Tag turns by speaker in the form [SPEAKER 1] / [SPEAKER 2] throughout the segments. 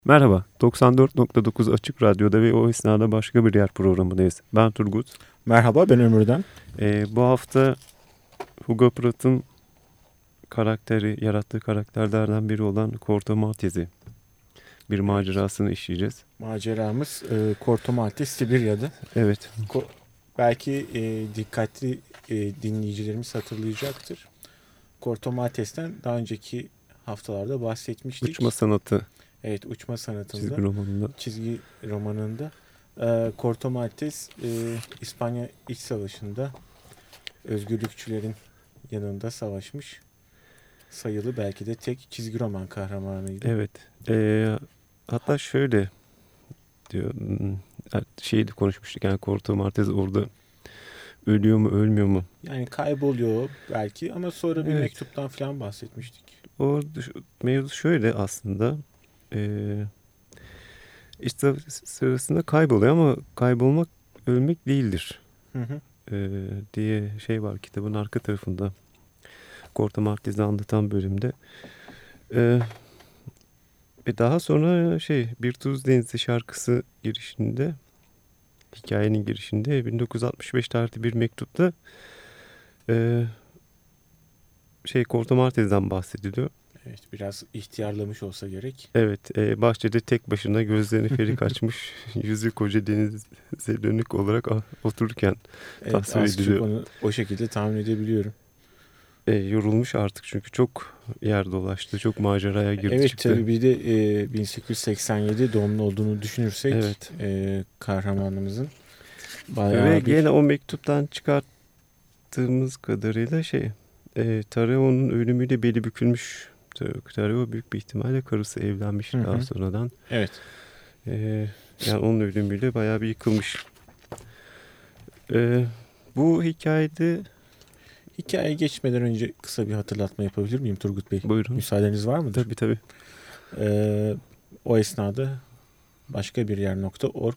[SPEAKER 1] Merhaba, 94.9 Açık Radyo'da ve o esnada başka bir yer programındayız. Ben Turgut.
[SPEAKER 2] Merhaba, ben Ömür'den.
[SPEAKER 1] Bu hafta Hugo Pratt'ın yarattığı karakterlerden biri olan Corto Maltese'i bir macerasını işleyeceğiz.
[SPEAKER 2] Maceramız Corto Maltese Sibirya'da.
[SPEAKER 1] Evet.
[SPEAKER 2] Belki dikkatli dinleyicilerimiz hatırlayacaktır. Corto Maltese'den daha önceki haftalarda bahsetmiştik.
[SPEAKER 1] Uçma sanatı.
[SPEAKER 2] Evet, uçma sanatında.
[SPEAKER 1] Çizgi
[SPEAKER 2] romanında. Corto Maltese İspanya İç Savaşı'nda özgürlükçülerin yanında savaşmış. Sayılı belki de tek çizgi roman kahramanıydı.
[SPEAKER 1] Evet. Hatta şöyle diyor. Şeyi konuşmuştuk, yani Corto Maltese orada ölüyor mu ölmüyor mu?
[SPEAKER 2] Yani kayboluyor belki ama sonra bir mektuptan falan bahsetmiştik.
[SPEAKER 1] Mevzu şöyle aslında. İşte sırasında kayboluyor ama kaybolmak ölmek değildir. Diye şey var kitabın arka tarafında. Corto Maltese'i anlatan bölümde. Ve daha sonra Bir Tuz Denizi şarkısı girişinde, hikayenin girişinde 1965 tarihli bir mektupta Corto Maltese'den bahsediliyor.
[SPEAKER 2] Evet, biraz ihtiyarlamış olsa gerek.
[SPEAKER 1] Evet, bahçede tek başına gözlerini ferik açmış, yüzü koca denize dönük olarak otururken tasvir ediliyor.
[SPEAKER 2] Onu o şekilde tahmin edebiliyorum.
[SPEAKER 1] Yorulmuş artık çünkü çok yer dolaştı, çok maceraya girdi çıktı.
[SPEAKER 2] Evet, tabii bir de 1887 doğumlu olduğunu düşünürsek kahramanımızın bayağı
[SPEAKER 1] ve gene o mektuptan çıkarttığımız kadarıyla Tareo'nun ölümüyle beli bükülmüş. Tareo büyük bir ihtimalle karısı evlenmiş daha sonradan.
[SPEAKER 2] Evet.
[SPEAKER 1] Yani onun ölümüyle bayağı bir yıkılmış. Bu hikayede...
[SPEAKER 2] Hikayeye geçmeden önce kısa bir hatırlatma yapabilir miyim Turgut Bey?
[SPEAKER 1] Buyurun.
[SPEAKER 2] Müsaadeniz var mıdır?
[SPEAKER 1] Tabii.
[SPEAKER 2] O esnada başka bir yer.org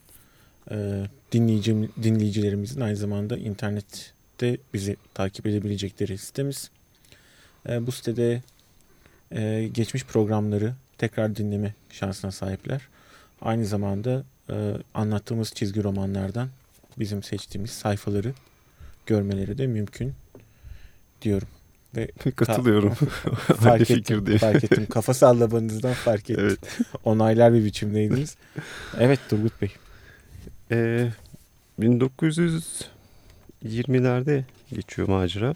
[SPEAKER 2] dinleyicilerimizin aynı zamanda internette bizi takip edebilecekleri sitemiz. Bu sitede geçmiş programları tekrar dinleme şansına sahipler. Aynı zamanda anlattığımız çizgi romanlardan bizim seçtiğimiz sayfaları görmeleri de mümkün diyorum. Ve
[SPEAKER 1] katılıyorum.
[SPEAKER 2] Fark ettim. Kafa sallamanızdan fark ettim.
[SPEAKER 1] Evet.
[SPEAKER 2] Onaylar bir biçimdeydiniz. Evet Turgut Bey.
[SPEAKER 1] 1920'lerde geçiyor macera.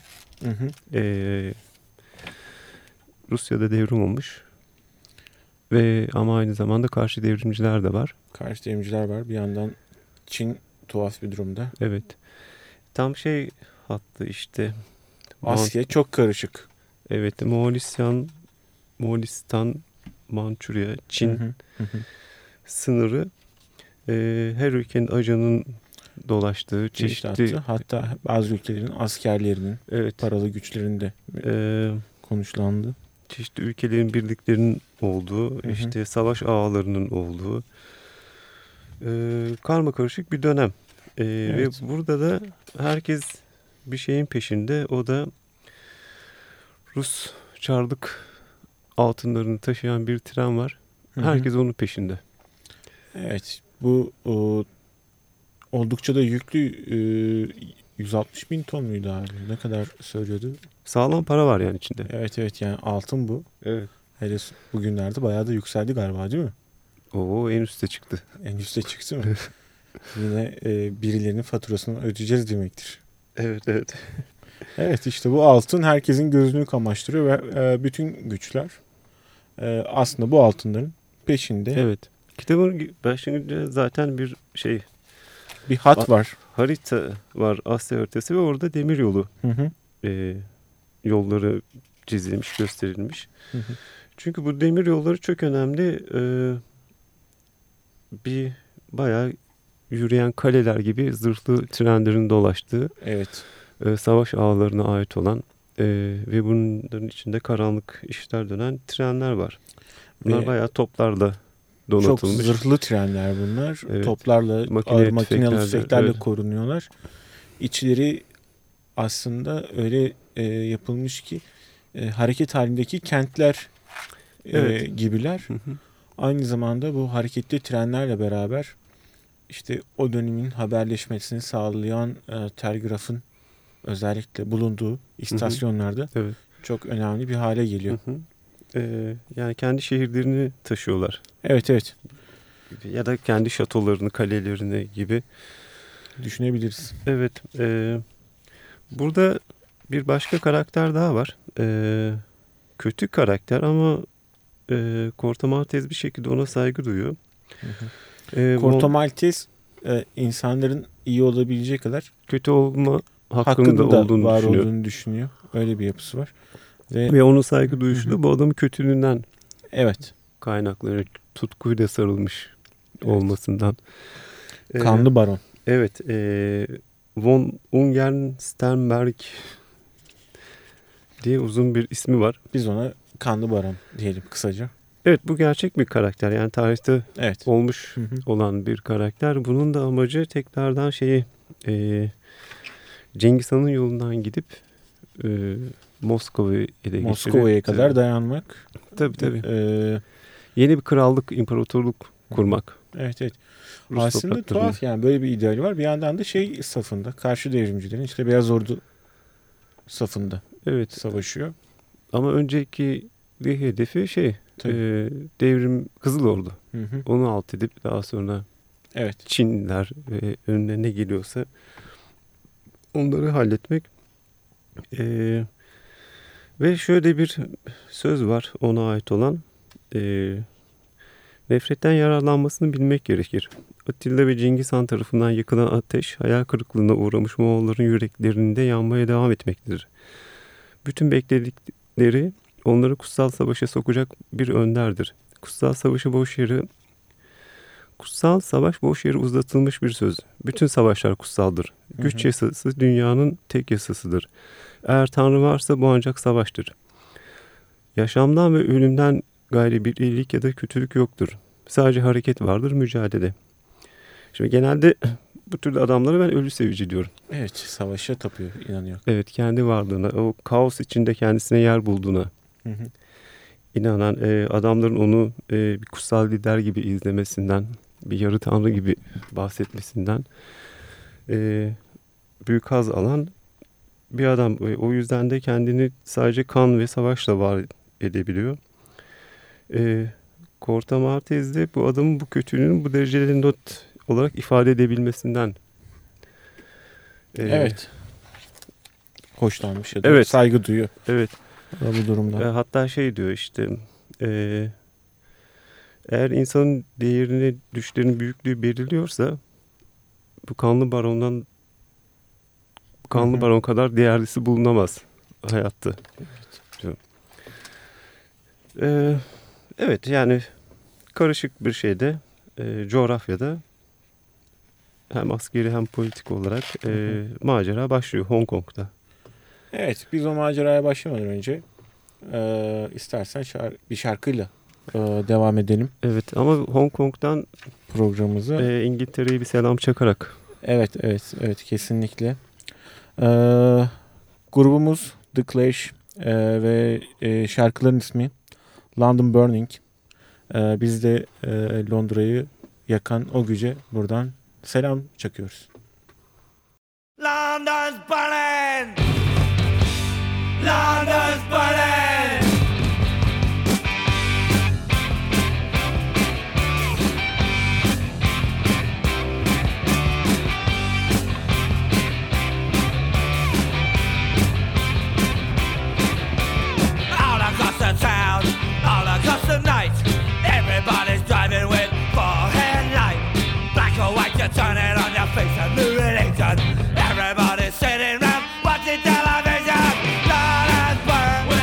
[SPEAKER 1] Rusya'da devrim olmuş. Ama aynı zamanda karşı devrimciler de var.
[SPEAKER 2] Karşı devrimciler var. Bir yandan Çin tuhaf bir durumda.
[SPEAKER 1] Evet. Tam hattı işte.
[SPEAKER 2] Asya çok karışık.
[SPEAKER 1] Evet. Moğolistan, Mançurya, Çin sınırı her ülkenin ajanın dolaştığı çeşitli...
[SPEAKER 2] Hatta bazı ülkelerin askerlerinin, paralı güçlerinin de konuşlandı.
[SPEAKER 1] Çeşitli ülkelerin birliklerinin olduğu, işte savaş ağalarının olduğu karmakarışık bir dönem. Ve burada da herkes bir şeyin peşinde. O da Rus çarlık altınlarını taşıyan bir tren var. Herkes onun peşinde.
[SPEAKER 2] Evet. Bu oldukça da yüklü 160 bin ton muydu abi? Ne kadar söylüyordu?
[SPEAKER 1] Sağlam para var yani içinde.
[SPEAKER 2] Evet yani altın bu.
[SPEAKER 1] Evet.
[SPEAKER 2] Hele bugünlerde bayağı da yükseldi galiba değil mi?
[SPEAKER 1] En üste çıktı.
[SPEAKER 2] En üste çıktı mı? Yine birilerinin faturasını ödeyeceğiz demektir.
[SPEAKER 1] Evet.
[SPEAKER 2] Evet işte bu altın herkesin gözünü kamaştırıyor ve bütün güçler aslında bu altınların peşinde.
[SPEAKER 1] Evet. Kitabın başlangıcında zaten
[SPEAKER 2] bir hat var.
[SPEAKER 1] Harita var, Asya haritası ve orada demir yolu yolları çizilmiş, gösterilmiş. Çünkü bu demir yolları çok önemli. Bir bayağı yürüyen kaleler gibi zırhlı trenlerin dolaştığı, savaş ağlarına ait olan ve bunların içinde karanlık işler dönen trenler var. Bunlar bayağı toplarla donatılmış.
[SPEAKER 2] Çok zırhlı trenler bunlar. Evet. Toplarla, makinalı tüfeklerle korunuyorlar. İçleri aslında öyle yapılmış ki hareket halindeki kentler gibiler. Aynı zamanda bu hareketli trenlerle beraber işte o dönemin haberleşmesini sağlayan telgrafın özellikle bulunduğu istasyonlarda
[SPEAKER 1] evet.
[SPEAKER 2] çok önemli bir hale geliyor.
[SPEAKER 1] Yani kendi şehirlerini taşıyorlar.
[SPEAKER 2] Evet, evet.
[SPEAKER 1] Ya da kendi şatolarını, kalelerini gibi
[SPEAKER 2] düşünebiliriz.
[SPEAKER 1] Evet. Burada bir başka karakter daha var. Kötü karakter ama Corto Maltese bir şekilde ona saygı duyuyor.
[SPEAKER 2] Corto Maltese insanların iyi olabileceği kadar
[SPEAKER 1] kötü olma hakkında olduğunu
[SPEAKER 2] düşünüyor. Öyle bir yapısı var.
[SPEAKER 1] Ve onun saygı duyuşu da bu adamın kötülüğünden kaynaklanıyor. Tutkuyla sarılmış olmasından.
[SPEAKER 2] Kanlı Baron.
[SPEAKER 1] Evet. Von Ungern-Sternberg diye uzun bir ismi var.
[SPEAKER 2] Biz ona Kanlı Baron diyelim kısaca.
[SPEAKER 1] Evet, bu gerçek bir karakter. Yani tarihte olmuş olan bir karakter. Bunun da amacı tekrardan Cengiz Han'ın yolundan gidip Moskova'yı ele geçirip
[SPEAKER 2] Moskova'ya kadar dayanmak.
[SPEAKER 1] Tabii. Yeni bir krallık, imparatorluk kurmak.
[SPEAKER 2] Evet. Rus aslında tuhaf yani böyle bir ideali var. Bir yandan da safında, karşı devrimcilerin işte Beyaz Ordu safında savaşıyor.
[SPEAKER 1] Ama önceki bir hedefi devrim Kızıl Ordu. Onu alt edip daha sonra Çinliler ve önüne ne geliyorsa onları halletmek. Ve şöyle bir söz var ona ait olan. Nefretten yararlanmasını bilmek gerekir. Atilla ve Cengiz Han tarafından yakılan ateş, hayal kırıklığına uğramış Moğolların yüreklerinde yanmaya devam etmektedir. Bütün bekledikleri onları kutsal savaşa sokacak bir önderdir. Kutsal savaş boş yere uzatılmış bir söz. Bütün savaşlar kutsaldır. Güç yasası dünyanın tek yasasıdır. Eğer Tanrı varsa bu ancak savaştır. Yaşamdan ve ölümden gayri bir iyilik ya da kötülük yoktur. Sadece hareket vardır, mücadele. Şimdi genelde bu türlü adamlara ben ölü sevici diyorum.
[SPEAKER 2] Evet, savaşa tapıyor, inanıyor.
[SPEAKER 1] Evet, kendi varlığına, o kaos içinde kendisine yer bulduğuna inanan adamların onu bir kutsal lider gibi izlemesinden, bir yarı tanrı gibi bahsetmesinden büyük haz alan bir adam. O yüzden de kendini sadece kan ve savaşla var edebiliyor. Corto Maltese de bu adamın bu kötülüğünün bu derecede not olarak ifade edebilmesinden
[SPEAKER 2] hoşlanmış ya da saygı duyuyor.
[SPEAKER 1] Evet.
[SPEAKER 2] Bu durumda.
[SPEAKER 1] Hatta diyor işte eğer insanın değerini, düşlerin büyüklüğü belirliyorsa bu kanlı baron kadar değerlisi bulunamaz hayatta. Evet yani karışık bir şeyde coğrafyada hem askeri hem politik olarak macera başlıyor Hong Kong'da.
[SPEAKER 2] Evet, biz o maceraya başlamadan önce istersen bir şarkıyla devam edelim.
[SPEAKER 1] Evet ama Hong Kong'dan
[SPEAKER 2] programımızı
[SPEAKER 1] İngiltere'ye bir selam çakarak.
[SPEAKER 2] Evet kesinlikle. Grubumuz The Clash ve şarkıların ismi London Burning. Biz de Londra'yı yakan o güce buradan selam çakıyoruz. London's burning! London's burning! All across the town, all across the night, everybody's driving with forehead light. Black or white, you turn it on your face and new religion. Everybody's sitting round watching television. London's burning.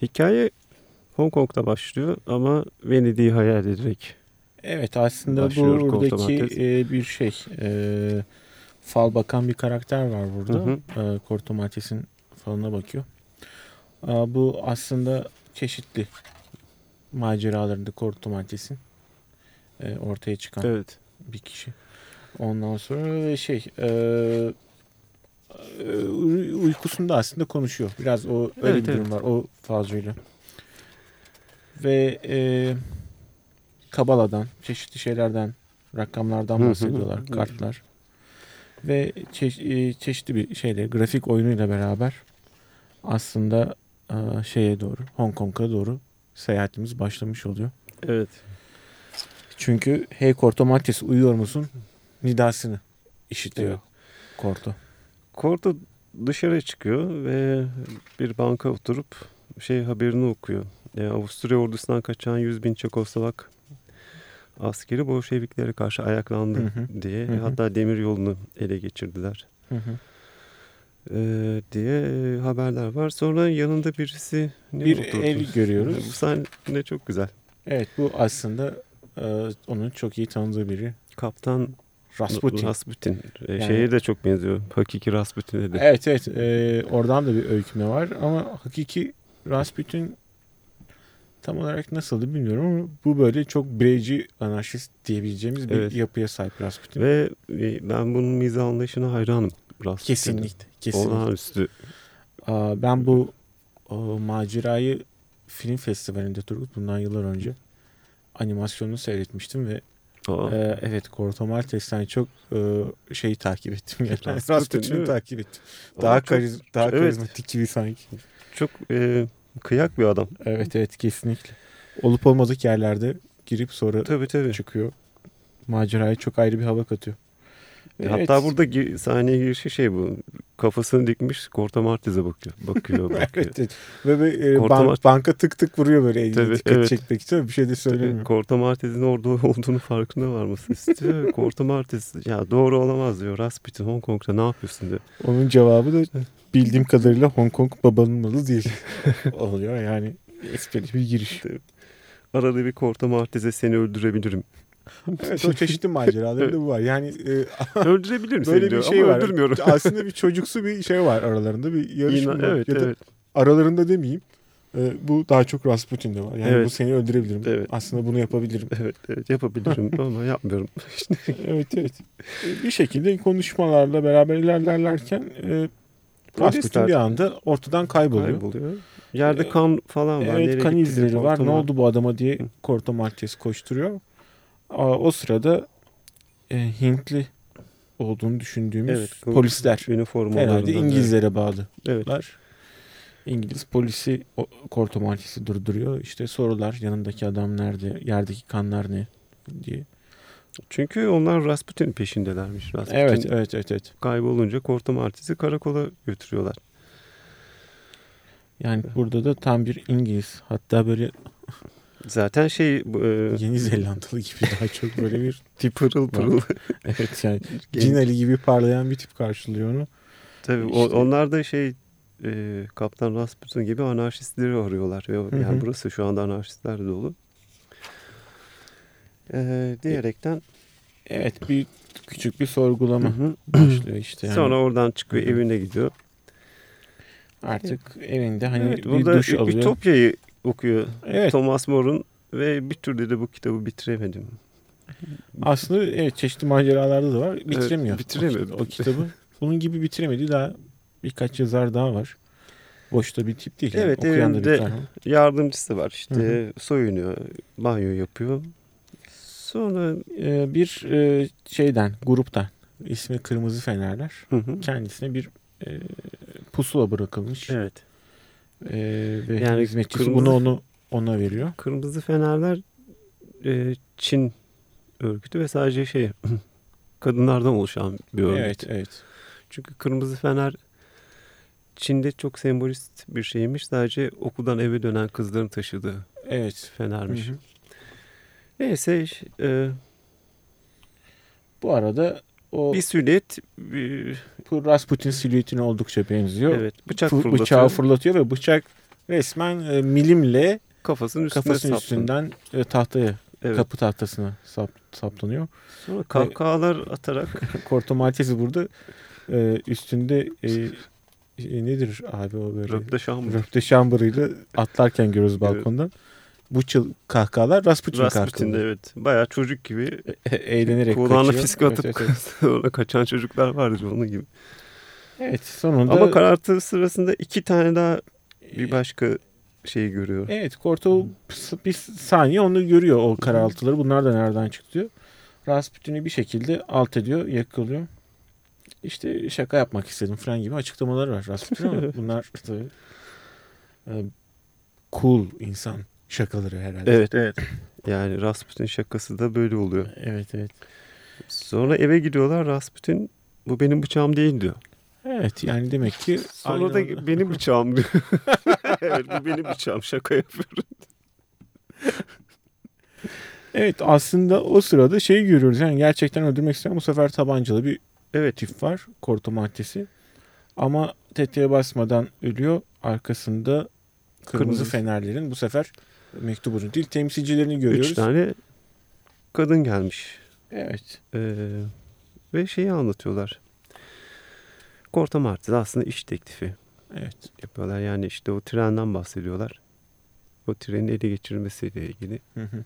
[SPEAKER 1] Hikaye Hong Kong'da başlıyor ama Venedik'i hayal ederek.
[SPEAKER 2] Evet, aslında buradaki bir şey fal bakan bir karakter var burada. Corto Maltese'in falına bakıyor. Bu aslında çeşitli maceralarında Corto Maltese'in ortaya çıkan bir kişi. Ondan sonra uykusunda aslında konuşuyor. Biraz öyle bir durum var o falcıyla. Ve Kabala'dan, çeşitli şeylerden, rakamlardan bahsediyorlar, kartlar. Ve çeşitli bir şeyle, grafik oyunuyla beraber aslında şeye doğru, Hong Kong'a doğru seyahatimiz başlamış oluyor.
[SPEAKER 1] Evet.
[SPEAKER 2] Çünkü hey Corto Maltese uyuyor musun? Nidasını işitiyor
[SPEAKER 1] Corto dışarı çıkıyor ve bir banka oturup haberini okuyor. Avusturya ordusundan kaçan 100.000 Çekoslovak askeri Bolşeviklere karşı ayaklandı diye. Hatta demir yolunu ele geçirdiler diye haberler var. Sonra yanında birisi
[SPEAKER 2] el görüyoruz.
[SPEAKER 1] Bu sahne çok güzel.
[SPEAKER 2] Evet, bu aslında onun çok iyi tanıdığı biri.
[SPEAKER 1] Kaptan Rasputin.
[SPEAKER 2] Yani,
[SPEAKER 1] şeye de çok benziyor. Hakiki Rasputin'e de.
[SPEAKER 2] Evet. Oradan da bir öyküme var ama hakiki Rasputin tam olarak nasıldı bilmiyorum ama bu böyle çok bireyci anarşist diyebileceğimiz bir yapıya sahip Rasputin.
[SPEAKER 1] Ve ben bunun mizah anlayışına hayranım.
[SPEAKER 2] Kesinlikle.
[SPEAKER 1] Olağanüstü.
[SPEAKER 2] Ben bu macerayı film festivalinde Turgut bundan yıllar önce animasyonunu seyretmiştim ve evet Corto Maltese'den çok takip ettim. Yani. Rasputin'i takip ettim. Daha karizmatik gibi sanki.
[SPEAKER 1] Çok kıyak bir adam.
[SPEAKER 2] Evet kesinlikle. Olup olmadık yerlerde girip sonra
[SPEAKER 1] tabii.
[SPEAKER 2] çıkıyor. Maceraya çok ayrı bir hava katıyor.
[SPEAKER 1] Hatta burada sahneye girişi bu. Kafasını dikmiş Corto Maltese'e bakıyor.
[SPEAKER 2] Evet. Ve banka tık tık vuruyor böyle elini dikkat çekmek için. Bir şey de söylemiyor.
[SPEAKER 1] Corto Maltese'nin orada olduğunu farkında varması istiyor. Corto Maltese doğru olamaz diyor. Rasputin Hong Kong'da ne yapıyorsun diyor.
[SPEAKER 2] Onun cevabı da bildiğim kadarıyla Hong Kong babanın malı değil. Oluyor yani esprili bir giriş.
[SPEAKER 1] Arada bir Corto Maltese seni öldürebilirim.
[SPEAKER 2] Evet, o çeşitli maceralarında bu var. Yani
[SPEAKER 1] öldürebilirim
[SPEAKER 2] böyle
[SPEAKER 1] seni diyor
[SPEAKER 2] bir şey
[SPEAKER 1] ama
[SPEAKER 2] var.
[SPEAKER 1] öldürmüyorum.
[SPEAKER 2] Aslında bir çocuksu bir şey var aralarında. Bir yarışma var. Ya da aralarında demeyeyim. Bu daha çok Rasputin'de var. Yani bu seni öldürebilirim.
[SPEAKER 1] Evet.
[SPEAKER 2] Aslında bunu yapabilirim.
[SPEAKER 1] Evet yapabilirim ama yapmıyorum.
[SPEAKER 2] Evet. Bir şekilde konuşmalarla beraber ilerlerken Rasputin bir anda ortadan kayboluyor.
[SPEAKER 1] Yerde kan falan var.
[SPEAKER 2] Evet, kan izleri var. Ne oldu bu adama diye Corto Maltese koşturuyor. O sırada Hintli olduğunu düşündüğümüz polisler herhalde İngilizlere bağlı.
[SPEAKER 1] Evet.
[SPEAKER 2] İngiliz polisi Corto Maltese'i durduruyor. İşte sorular yanındaki adam nerede, yerdeki kanlar ne diye.
[SPEAKER 1] Çünkü onlar Rasputin'in peşindelermiş.
[SPEAKER 2] Evet.
[SPEAKER 1] Kaybolunca Corto Maltese'i karakola götürüyorlar.
[SPEAKER 2] Yani burada da tam bir İngiliz. Hatta böyle
[SPEAKER 1] zaten
[SPEAKER 2] Yeni Zelandalı gibi daha çok böyle bir
[SPEAKER 1] tip pırıl.
[SPEAKER 2] Evet yani Cinali gibi parlayan bir tip karşılıyor onu.
[SPEAKER 1] Tabii onlar da Kaptan Rasputin gibi anarşistleri arıyorlar. Yani burası şu anda anarşistlerle dolu. Diyerekten
[SPEAKER 2] bir küçük bir sorgulama başlıyor işte. Yani.
[SPEAKER 1] Sonra oradan çıkıyor, evine gidiyor.
[SPEAKER 2] Artık evinde bir duş alıyor.
[SPEAKER 1] Ütopya'yı okuyor Thomas More'un ve bir türlü de bu kitabı bitiremedim.
[SPEAKER 2] Aslında çeşitli maceralarda da var. Bitiremiyor.
[SPEAKER 1] Bitiremiyor.
[SPEAKER 2] O kitabı. Bunun gibi bitiremediği daha birkaç yazar daha var. Boşta bir tip değil.
[SPEAKER 1] Evet, evinde yardımcısı var. İşte soyunuyor, banyo yapıyor. Sonra
[SPEAKER 2] bir gruptan, ismi Kırmızı Fenerler, kendisine bir pusula bırakılmış.
[SPEAKER 1] Evet.
[SPEAKER 2] Ve yani hizmetçisi bunu ona veriyor.
[SPEAKER 1] Kırmızı Fenerler Çin örgütü ve sadece kadınlardan oluşan bir örgüt.
[SPEAKER 2] Evet.
[SPEAKER 1] Çünkü Kırmızı Fener Çin'de çok sembolist bir şeymiş. Sadece okuldan eve dönen kızların taşıdığı fenermiş. Neyse
[SPEAKER 2] bu arada o
[SPEAKER 1] bir silüet
[SPEAKER 2] Rasputin silüetine oldukça benziyor.
[SPEAKER 1] Evet,
[SPEAKER 2] bıçağı fırlatıyor ve bıçak resmen milimle
[SPEAKER 1] kafasının
[SPEAKER 2] üstünden tahtaya, kapı tahtasına saplanıyor.
[SPEAKER 1] Sonra kahkahalar atarak
[SPEAKER 2] Corto Maltese burada üstünde nedir abi o böyle? Röpte şambırıyla atlarken görüyoruz balkondan. Bu kahkahalar Rasputin kahkahaları.
[SPEAKER 1] Evet. Bayağı çocuk gibi
[SPEAKER 2] eğlenerek
[SPEAKER 1] kulağına fiske atıp sonra kaçan çocuklar vardı onun gibi.
[SPEAKER 2] Evet, sonunda
[SPEAKER 1] ama karartı sırasında 2 tane daha bir başka şeyi görüyor.
[SPEAKER 2] Evet, Corto bir saniye onu görüyor, o karaltıları. Bunlar da nereden çıktı diyor. Rasputin'i bir şekilde alt ediyor, yakalıyor. İşte şaka yapmak istedim falan gibi açıklamaları var Rasputin ama bunlar tabii cool insan şakaları herhalde.
[SPEAKER 1] Evet. Yani Rasputin şakası da böyle oluyor.
[SPEAKER 2] Evet.
[SPEAKER 1] Sonra eve gidiyorlar. Rasputin bu benim bıçağım değil diyor.
[SPEAKER 2] Evet, yani demek ki
[SPEAKER 1] sonra da benim bıçağım diyor. Evet, bu benim bıçağım, şaka yapıyorum.
[SPEAKER 2] Evet, aslında o sırada görüyoruz. Yani gerçekten öldürmek isteyen bu sefer tabancalı bir tip var. Corto Maltese. Ama tetiğe basmadan ölüyor. Arkasında kırmızı fenerlerin bu sefer mektubunu değil temsilcilerini görüyoruz.
[SPEAKER 1] 3 tane kadın gelmiş.
[SPEAKER 2] Evet.
[SPEAKER 1] Ve anlatıyorlar. Corto Maltese aslında iş teklifi yapıyorlar. Yani işte o trenden bahsediyorlar. O trenin ele geçirilmesiyle ilgili.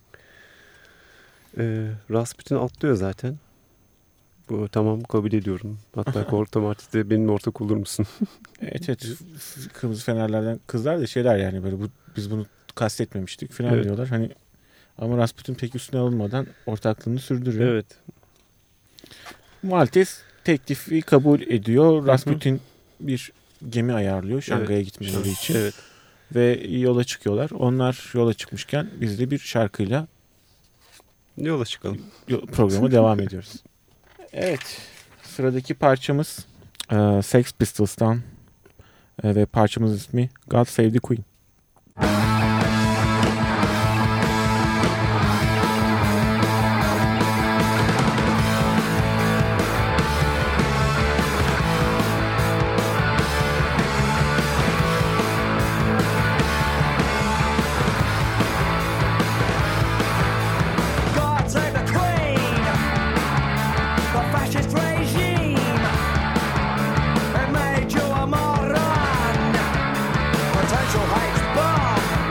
[SPEAKER 1] Rasputin atlıyor zaten. Bu tamam, kabul ediyorum. Hatta Corto Maltese benimle ortak olur musun?
[SPEAKER 2] Evet. Kırmızı fenerlerden kızlar da şeyler yani böyle biz bunu kastetmemiştik falan diyorlar. Hani ama Rasputin pek üstüne alınmadan ortaklığını sürdürüyor.
[SPEAKER 1] Evet.
[SPEAKER 2] Maltese teklifi kabul ediyor. Rasputin bir gemi ayarlıyor Şangay'a gitmeleri için.
[SPEAKER 1] Evet.
[SPEAKER 2] Ve yola çıkıyorlar. Onlar yola çıkmışken biz de bir şarkıyla
[SPEAKER 1] yola çıkalım.
[SPEAKER 2] Programa devam ediyoruz. Evet. Sıradaki parçamız Sex Pistols'tan ve parçamızın ismi God Save the Queen.
[SPEAKER 3] Potential hate bomb.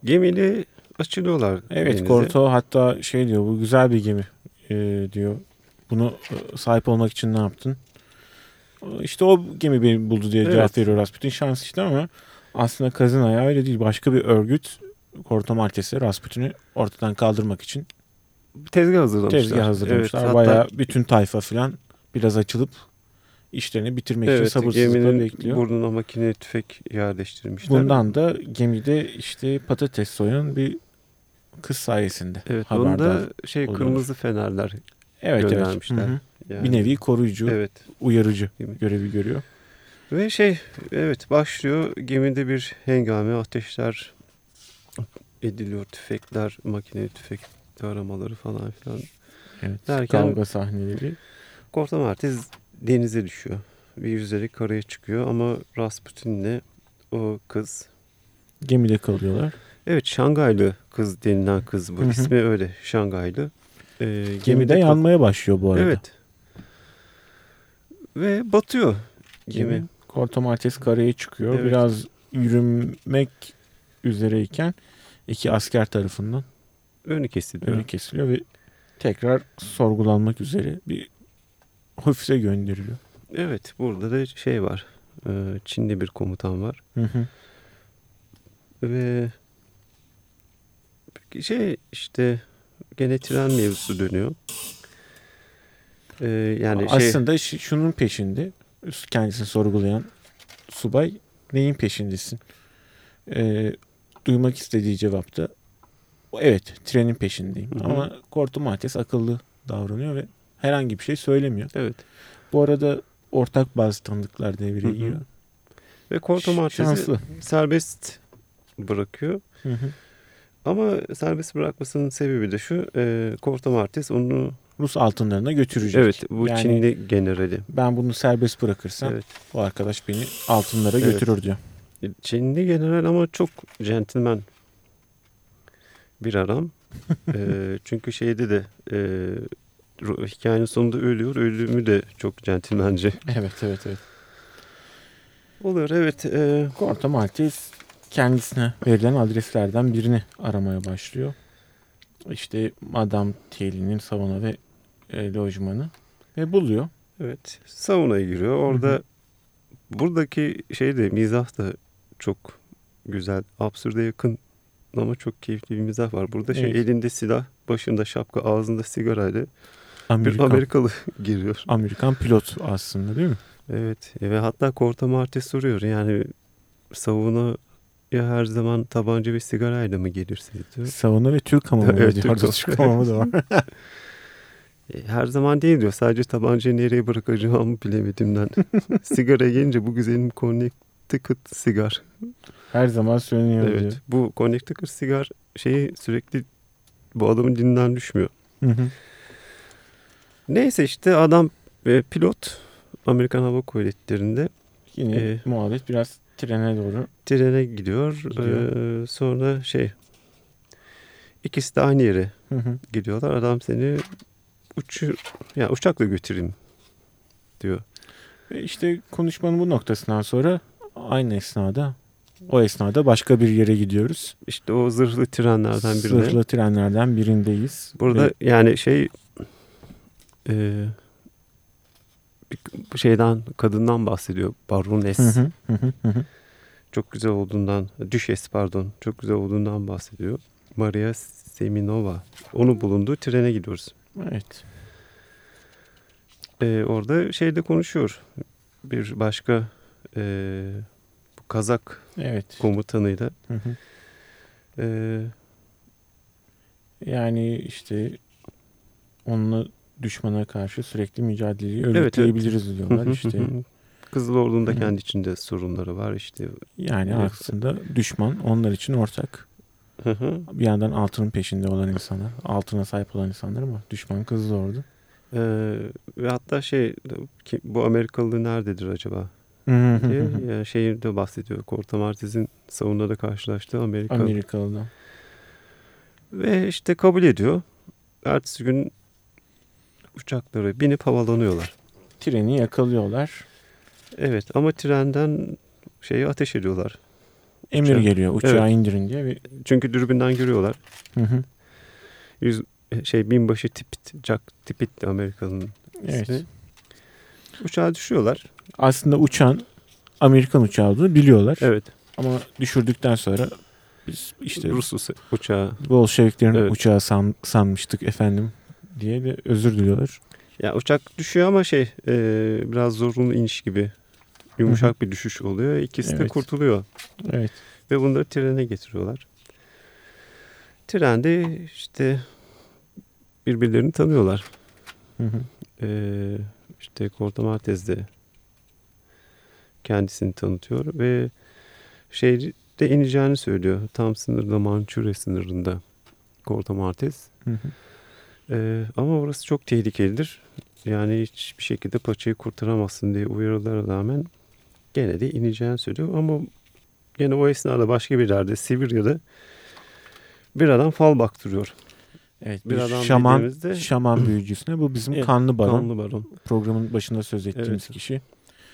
[SPEAKER 1] Gemiyle açılıyorlar
[SPEAKER 2] Evet,
[SPEAKER 1] denize.
[SPEAKER 2] Corto hatta şey diyor, bu güzel bir gemi diyor. Bunu sahip olmak için ne yaptın? İşte o gemi beni buldu diye cevap veriyor Rasputin. Şans işte, ama aslında Kazina'ya öyle değil. Başka bir örgüt Corto Maltese Rasputin'i ortadan kaldırmak için
[SPEAKER 1] tezgah
[SPEAKER 2] hazırlamışlar. Evet, bayağı bütün tayfa falan biraz açılıp işlerini bitirmek için sabırsızlıkla bekliyor.
[SPEAKER 1] Burnuna makine tüfek yerleştirmişler.
[SPEAKER 2] Bundan da gemide işte patates soyan bir kız sayesinde
[SPEAKER 1] haberdar onda kırmızı fenerler göndermişler.
[SPEAKER 2] Evet. Yani, bir nevi koruyucu, uyarıcı görevi görüyor.
[SPEAKER 1] Ve başlıyor. Gemide bir hengame, ateşler ediliyor. Tüfekler, makine tüfek aramaları falan filan.
[SPEAKER 2] Evet, derken, kavga sahneleri.
[SPEAKER 1] Corto Maltese denize düşüyor. Bir yüzerek karaya çıkıyor ama Rasputin'le o kız
[SPEAKER 2] gemide kalıyorlar.
[SPEAKER 1] Evet, Şangaylı kız denilen kız bu. İsmi öyle, Şangaylı.
[SPEAKER 2] Gemide yanmaya başlıyor bu arada.
[SPEAKER 1] Evet. Ve batıyor gemi.
[SPEAKER 2] Corto Maltese karaya çıkıyor. Evet. Biraz yürümek üzereyken iki asker tarafından önü kesiliyor ve tekrar sorgulanmak üzere bir ofise gönderiliyor.
[SPEAKER 1] Evet, burada da var. Çinli bir komutan var. Ve işte gene tren mevzusu dönüyor. Yani
[SPEAKER 2] aslında şunun peşinde, kendisini sorgulayan subay, neyin peşindesin? Duymak istediği cevapta evet, trenin peşindeyim. Ama Corto Maltese akıllı davranıyor ve herhangi bir şey söylemiyor.
[SPEAKER 1] Evet.
[SPEAKER 2] Bu arada ortak bazı tanıdıklar devreye giriyor.
[SPEAKER 1] Ve Corto Maltese'i serbest bırakıyor. Ama serbest bırakmasının sebebi de şu. Corto Maltese onu
[SPEAKER 2] Rus altınlarına götürecek.
[SPEAKER 1] Evet, bu Çinli generali.
[SPEAKER 2] Ben bunu serbest bırakırsam bu arkadaş beni altınlara götürür diyor.
[SPEAKER 1] Çinli general ama çok centilmen bir adam. Çünkü de hikayenin sonunda ölüyor. Ölümü de çok centilmence.
[SPEAKER 2] Evet.
[SPEAKER 1] Oluyor, evet.
[SPEAKER 2] Corto Maltese kendisine verilen adreslerden birini aramaya başlıyor. İşte Madame Thiely'nin sauna ve lojmanı ve buluyor.
[SPEAKER 1] Evet. Saunaya giriyor. Orada buradaki mizah da çok güzel. Absürde yakın ama çok keyifli bir mizah var. Burada elinde silah, başında şapka, ağzında sigarayla bir Amerikalı giriyor.
[SPEAKER 2] Amerikan pilot aslında, değil mi?
[SPEAKER 1] Evet. Ve hatta Corto Maltese soruyor. Yani sauna her zaman tabanca ve sigarayla mı gelirsiniz diyor.
[SPEAKER 2] Sauna ve Türk hamamı diyor. Türk hamamı da var.
[SPEAKER 1] Her zaman değil diyor. Sadece tabancayı nereye bırakacağımı bilemediğimden. Sigara gelince bu güzelim Connecticut sigar.
[SPEAKER 2] Her zaman söyleniyor diyor.
[SPEAKER 1] Evet. Bu Connecticut sigar sürekli bu adamın dilinden düşmüyor. Neyse işte adam pilot Amerikan Hava Kuvvetleri'nde.
[SPEAKER 2] Yine muhabbet biraz
[SPEAKER 1] trene gidiyor. Sonra ikisi de aynı yere gidiyorlar. Adam seni uçakla götüreyim diyor.
[SPEAKER 2] Ve işte konuşmanın bu noktasından sonra o esnada başka bir yere gidiyoruz.
[SPEAKER 1] İşte o zırhlı trenlerden
[SPEAKER 2] birindeyiz.
[SPEAKER 1] Burada kadından bahsediyor. Baroness. Çok güzel olduğundan, Düşes çok güzel olduğundan bahsediyor. Maria Seminova. Onu bulunduğu trene gidiyoruz.
[SPEAKER 2] Evet.
[SPEAKER 1] Orada konuşuyor. Bir başka bu Kazak komutanıyla.
[SPEAKER 2] Yani işte onunla düşmana karşı sürekli mücadeleyi örgütleyebiliriz diyorlar işte.
[SPEAKER 1] Kızıl Ordu'nun da kendi içinde sorunları var işte.
[SPEAKER 2] Yani aslında düşman onlar için ortak. Bir yandan altının peşinde olan insanlar, altına sahip olan insanlar, ama düşman Kızıl Ordu.
[SPEAKER 1] Ve hatta bu Amerikalı nerededir acaba diye de bahsediyor. Corto Maltese'in savunmada karşılaştığı Amerikalı'dan. Ve işte kabul ediyor. Ertesi gün uçaklara binip havalanıyorlar.
[SPEAKER 2] Treni yakalıyorlar.
[SPEAKER 1] Evet, ama trenden ateş ediyorlar.
[SPEAKER 2] emir geliyor uçağı indirin diye.
[SPEAKER 1] Çünkü dürbünden görüyorlar.
[SPEAKER 2] Hı hı.
[SPEAKER 1] Binbaşı Jack Tippit Amerika'nın ismi.
[SPEAKER 2] Evet.
[SPEAKER 1] Uçağa düşüyorlar.
[SPEAKER 2] Aslında uçağın Amerikan uçağı olduğunu biliyorlar.
[SPEAKER 1] Evet.
[SPEAKER 2] Ama düşürdükten sonra biz işte
[SPEAKER 1] Rus uçağı,
[SPEAKER 2] Bolşeviklerin uçağı sanmıştık efendim diye de özür diliyorlar.
[SPEAKER 1] Ya uçak düşüyor ama biraz zorunlu iniş gibi yumuşak bir düşüş oluyor. İkisi de kurtuluyor.
[SPEAKER 2] Evet.
[SPEAKER 1] Ve bunları trene getiriyorlar. Trende işte birbirlerini tanıyorlar.
[SPEAKER 2] Hı hı.
[SPEAKER 1] Corto Maltese de kendisini tanıtıyor ve şehirde ineceğini söylüyor. Tam sınırda, Mançurya sınırında Corto Maltese.
[SPEAKER 2] Hı hı.
[SPEAKER 1] Ama orası çok tehlikelidir. Yani hiçbir şekilde paçayı kurtaramazsın diye uyarılara rağmen gene de ineceğini söylüyor. Ama gene o esnada başka bir yerde, Sibirya'da bir adam fal baktırıyor.
[SPEAKER 2] Evet,
[SPEAKER 1] bir adam
[SPEAKER 2] şaman büyücüsüne. Bu bizim Kanlı Baron.
[SPEAKER 1] Kanlı Baron.
[SPEAKER 2] Programın başında söz ettiğimiz kişi.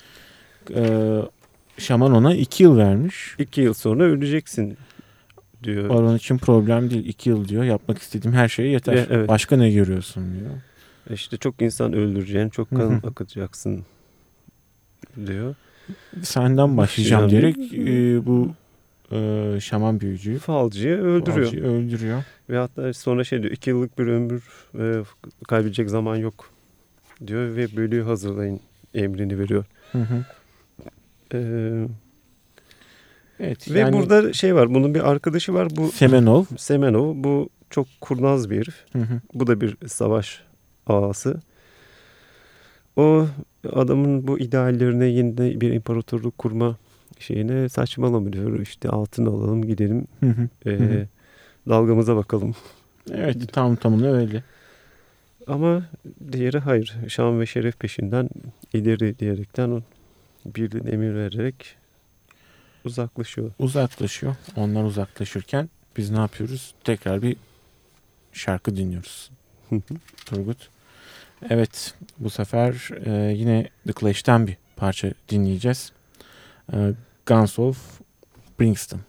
[SPEAKER 2] Şaman ona 2 yıl vermiş.
[SPEAKER 1] 2 yıl sonra öleceksin diyor.
[SPEAKER 2] Baron için problem değil. 2 yıl diyor. Yapmak istediğim her şeye yeter. Evet. Başka ne görüyorsun diyor.
[SPEAKER 1] İşte çok insan öldüreceksin, çok kan akıtacaksın diyor.
[SPEAKER 2] Senden başlayacağım diyerek bu şaman büyücüyü,
[SPEAKER 1] falcıyı öldürüyor. Ve hatta sonra diyor, 2 yıllık bir ömür, kaybedecek zaman yok diyor ve bölüğü hazırlayın emrini veriyor.
[SPEAKER 2] Hı hı.
[SPEAKER 1] Evet. Ve burada var, bunun bir arkadaşı var. Bu Semenov. Bu çok kurnaz bir herif.
[SPEAKER 2] Hı hı.
[SPEAKER 1] Bu da bir savaş ağası. O adamın bu ideallerine, yeniden bir imparatorluk kurma şeyine saçmalamıyor. İşte altını alalım, gidelim.
[SPEAKER 2] Hı hı.
[SPEAKER 1] Dalgamıza bakalım.
[SPEAKER 2] Evet, tamamına öyle.
[SPEAKER 1] Ama diğeri hayır. Şan ve şeref peşinden ileri diyerekten birden emir vererek uzaklaşıyor.
[SPEAKER 2] Onlar uzaklaşırken biz ne yapıyoruz? Tekrar bir şarkı dinliyoruz. Turgut. Evet, bu sefer yine The Clash'ten bir parça dinleyeceğiz. Guns of Brixton.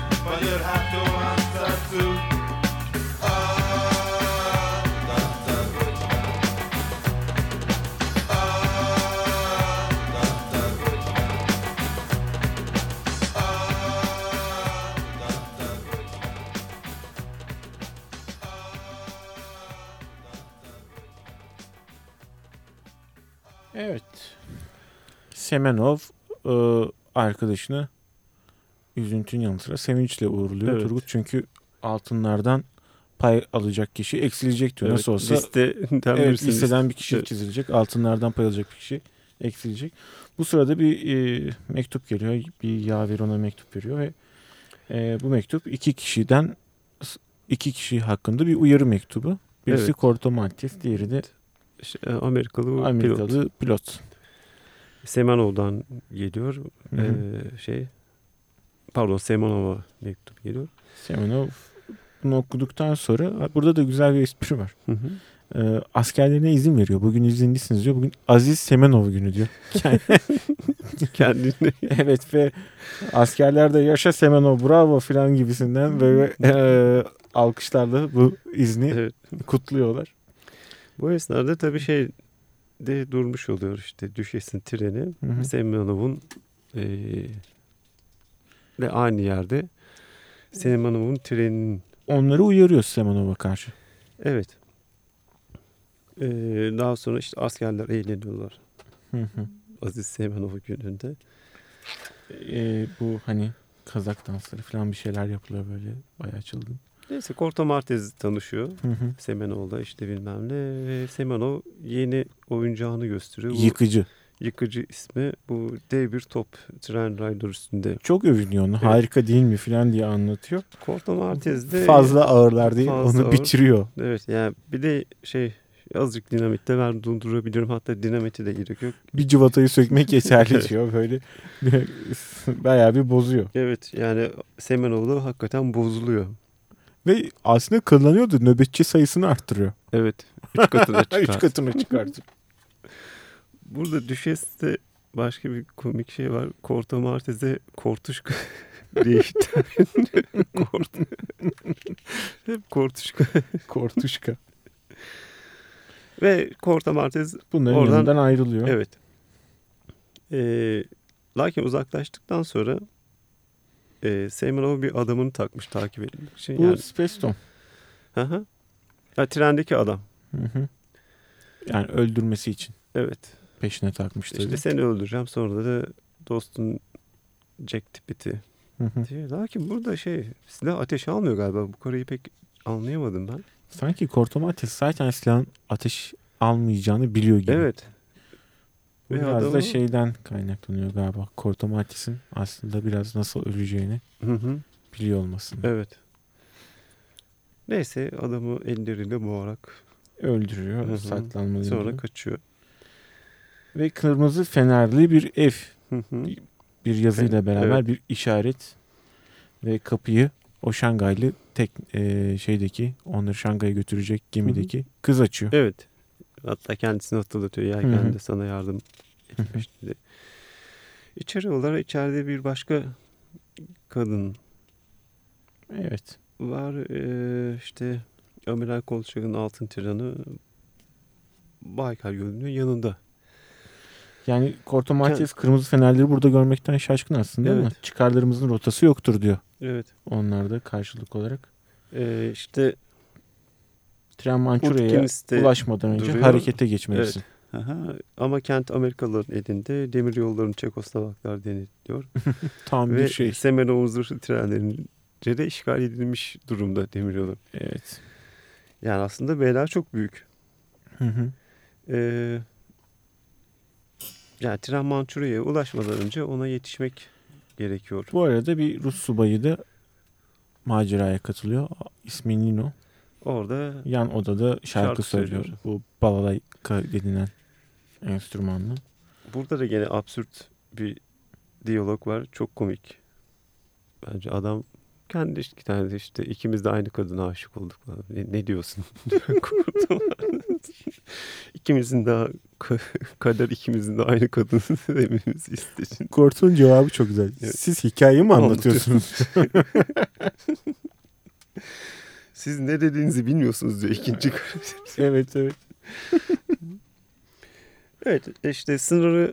[SPEAKER 3] but you'd have to answer to Dr. Goodman. Dr. Goodman. Dr. Goodman.
[SPEAKER 2] Evet. Semenov arkadaşını üzüntünün yanı sıra sevinçle uğurluyor
[SPEAKER 1] Evet.
[SPEAKER 2] Turgut. Çünkü altınlardan pay alacak kişi eksilecek diyor.
[SPEAKER 1] Evet,
[SPEAKER 2] Nasıl olsa
[SPEAKER 1] listeden
[SPEAKER 2] listeden bir kişi
[SPEAKER 1] Evet.
[SPEAKER 2] çizilecek. Altınlardan pay alacak bir kişi eksilecek. Bu sırada bir mektup geliyor. Bir yaver ona mektup veriyor ve bu mektup iki kişi hakkında bir uyarı mektubu. Birisi
[SPEAKER 1] Evet.
[SPEAKER 2] Corto Maltese, diğeri de
[SPEAKER 1] İşte Amerikalı
[SPEAKER 2] pilot.
[SPEAKER 1] Semenov'dan geliyor.
[SPEAKER 2] Hı hı.
[SPEAKER 1] Semenov'a mektup geliyor.
[SPEAKER 2] Semenov bunu okuduktan sonra burada da güzel bir espri var.
[SPEAKER 1] Hı hı.
[SPEAKER 2] Askerlerine izin veriyor. Bugün izinlisiniz diyor. Bugün Aziz Semenov günü diyor.
[SPEAKER 1] Kendine.
[SPEAKER 2] Evet ve askerler de yaşa Semenov bravo filan gibisinden böyle alkışlarla bu izni
[SPEAKER 1] Evet.
[SPEAKER 2] kutluyorlar.
[SPEAKER 1] Bu esnada tabii de durmuş oluyor işte düşesin treni.
[SPEAKER 2] Hı hı.
[SPEAKER 1] Semenov'un ve aynı yerde Semenov'un treninin
[SPEAKER 2] Onları uyarıyor Semenov'a karşı.
[SPEAKER 1] evet. Daha sonra işte askerler eğleniyorlar.
[SPEAKER 2] Hı hı.
[SPEAKER 1] Aziz Semenov gününde.
[SPEAKER 2] Bu hani kazak dansları falan bir şeyler yapılıyor böyle bayağı çılgın.
[SPEAKER 1] Neyse Corto Maltese tanışıyor.
[SPEAKER 2] Hı hı.
[SPEAKER 1] Semenov'da işte bilmem ne. Ve Semenov yeni oyuncağını gösteriyor. Bu
[SPEAKER 2] Yıkıcı.
[SPEAKER 1] Yıkıcı ismi. Bu dev bir top tren raylar üstünde.
[SPEAKER 2] Çok övünüyor onu.
[SPEAKER 1] Evet.
[SPEAKER 2] Harika değil mi falan diye anlatıyor.
[SPEAKER 1] Corto Maltese de
[SPEAKER 2] Fazla ağırlar değil.
[SPEAKER 1] fazla
[SPEAKER 2] Onu
[SPEAKER 1] ağır.
[SPEAKER 2] bitiriyor.
[SPEAKER 1] Evet yani bir de azıcık dinamitle ver durdurabilirim. Hatta dinamiti de gerek yok.
[SPEAKER 2] Bir cıvatayı sökmek yeterli diyor. Böyle bayağı bir bozuyor.
[SPEAKER 1] Evet yani Semenov da hakikaten bozuluyor.
[SPEAKER 2] Ve aslında kullanıyordu. Nöbetçi sayısını arttırıyor.
[SPEAKER 1] Evet. 3 katına çıkar.
[SPEAKER 2] 3 katına çıkartıyor.
[SPEAKER 1] Burada Düşes'te başka bir komik şey var. Corto Maltese'e Kortuşka diye hitap ediyor. Hep Kortuşka.
[SPEAKER 2] Kortuşka.
[SPEAKER 1] Ve Corto Maltese
[SPEAKER 2] Bunların
[SPEAKER 1] oradan,
[SPEAKER 2] yanından ayrılıyor.
[SPEAKER 1] evet. Lakin uzaklaştıktan sonra Semenov bir adamını takmış takip edilmek için.
[SPEAKER 2] Bu
[SPEAKER 1] Yani,
[SPEAKER 2] Speston.
[SPEAKER 1] hı. Trendeki adam.
[SPEAKER 2] Hı hı. Yani öldürmesi için
[SPEAKER 1] Evet.
[SPEAKER 2] peşine takmış tabii.
[SPEAKER 1] İşte seni öldüreceğim sonra da dostun Jack Tippet'i
[SPEAKER 2] Hı hı.
[SPEAKER 1] diye. Lakin burada silah ateş almıyor galiba. Bu karıyı pek anlayamadım ben.
[SPEAKER 2] Sanki Corto Maltese zaten silahın ateş almayacağını biliyor gibi.
[SPEAKER 1] Evet.
[SPEAKER 2] Bu
[SPEAKER 1] Ve
[SPEAKER 2] biraz da
[SPEAKER 1] adamı-
[SPEAKER 2] şeyden kaynaklanıyor galiba. Corto Maltese'in aslında biraz nasıl öleceğini
[SPEAKER 1] Hı.
[SPEAKER 2] biliyor olmasını.
[SPEAKER 1] Evet. Neyse adamı elleriyle boğarak
[SPEAKER 2] Öldürüyor.
[SPEAKER 1] Hı hı.
[SPEAKER 2] Saklanmalıyım
[SPEAKER 1] sonra
[SPEAKER 2] diyor.
[SPEAKER 1] kaçıyor.
[SPEAKER 2] Ve kırmızı fenerli bir ev.
[SPEAKER 1] Hı.
[SPEAKER 2] Bir yazıyla beraber
[SPEAKER 1] Evet.
[SPEAKER 2] bir işaret ve kapıyı o Şangaylı şeydeki onları Şangay'a götürecek gemideki kız açıyor.
[SPEAKER 1] Evet. Hatta kendisini hatırlatıyor.
[SPEAKER 2] Hı hı.
[SPEAKER 1] Yelken de sana yardım etmiş dedi. İçeri olarak içeride bir başka kadın
[SPEAKER 2] Evet.
[SPEAKER 1] var. İşte Amiral Kolçak'ın altın tiranı Baykal Gölü'nün yanında.
[SPEAKER 2] Yani Corto Maltese kırmızı fenerleri burada görmekten şaşkın aslında ama
[SPEAKER 1] Evet.
[SPEAKER 2] çıkarlarımızın rotası yoktur diyor.
[SPEAKER 1] Evet.
[SPEAKER 2] Onlar da karşılık olarak.
[SPEAKER 1] İşte
[SPEAKER 2] Tren Mançurya'ya
[SPEAKER 1] Utkins'te
[SPEAKER 2] ulaşmadan önce
[SPEAKER 1] duruyor.
[SPEAKER 2] harekete geçmelisin.
[SPEAKER 1] Aha, ama kent Amerikalıların elinde, demir yolların Çekoslovaklar denetliyor.
[SPEAKER 2] Tam
[SPEAKER 1] Ve
[SPEAKER 2] bir şey.
[SPEAKER 1] Semenov'un zırhlı trenlerince de işgal edilmiş durumda demir yolu.
[SPEAKER 2] Evet.
[SPEAKER 1] Yani aslında bela çok büyük.
[SPEAKER 2] Hı hı.
[SPEAKER 1] Yani tren Mançurya'ya ulaşmadan önce ona yetişmek gerekiyor.
[SPEAKER 2] Bu arada bir Rus subayı da maceraya katılıyor. İsmi Nino.
[SPEAKER 1] Orada
[SPEAKER 2] Yan odada şarkı söylüyor.
[SPEAKER 1] söylüyor.
[SPEAKER 2] Bu balalayka denilen enstrümanla.
[SPEAKER 1] burada da gene absürt bir diyalog var. Çok komik. Bence adam kendi işte ikimiz de aynı kadına aşık olduk falan. Ne diyorsun? Kurtum. İkimizin de kader ikimizin de aynı kadını sevmemizi istedi.
[SPEAKER 2] Kurt'un cevabı çok güzel.
[SPEAKER 1] Evet.
[SPEAKER 2] Siz hikayeyi mi anlatıyorsunuz?
[SPEAKER 1] Siz ne dediğinizi bilmiyorsunuz diyor ikinci karakter.
[SPEAKER 2] Evet.
[SPEAKER 1] Evet işte sınırı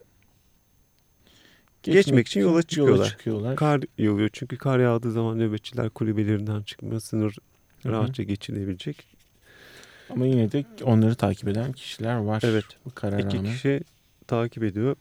[SPEAKER 1] geçmek için yola çıkıyorlar. Kar yağıyor çünkü kar yağdığı zaman nöbetçiler kulübelerinden çıkmıyor. Sınır rahatça geçilebilecek.
[SPEAKER 2] Ama yine de onları takip eden kişiler var.
[SPEAKER 1] Evet.
[SPEAKER 2] Bu karara
[SPEAKER 1] 2
[SPEAKER 2] rağmen.
[SPEAKER 1] kişi takip ediyor.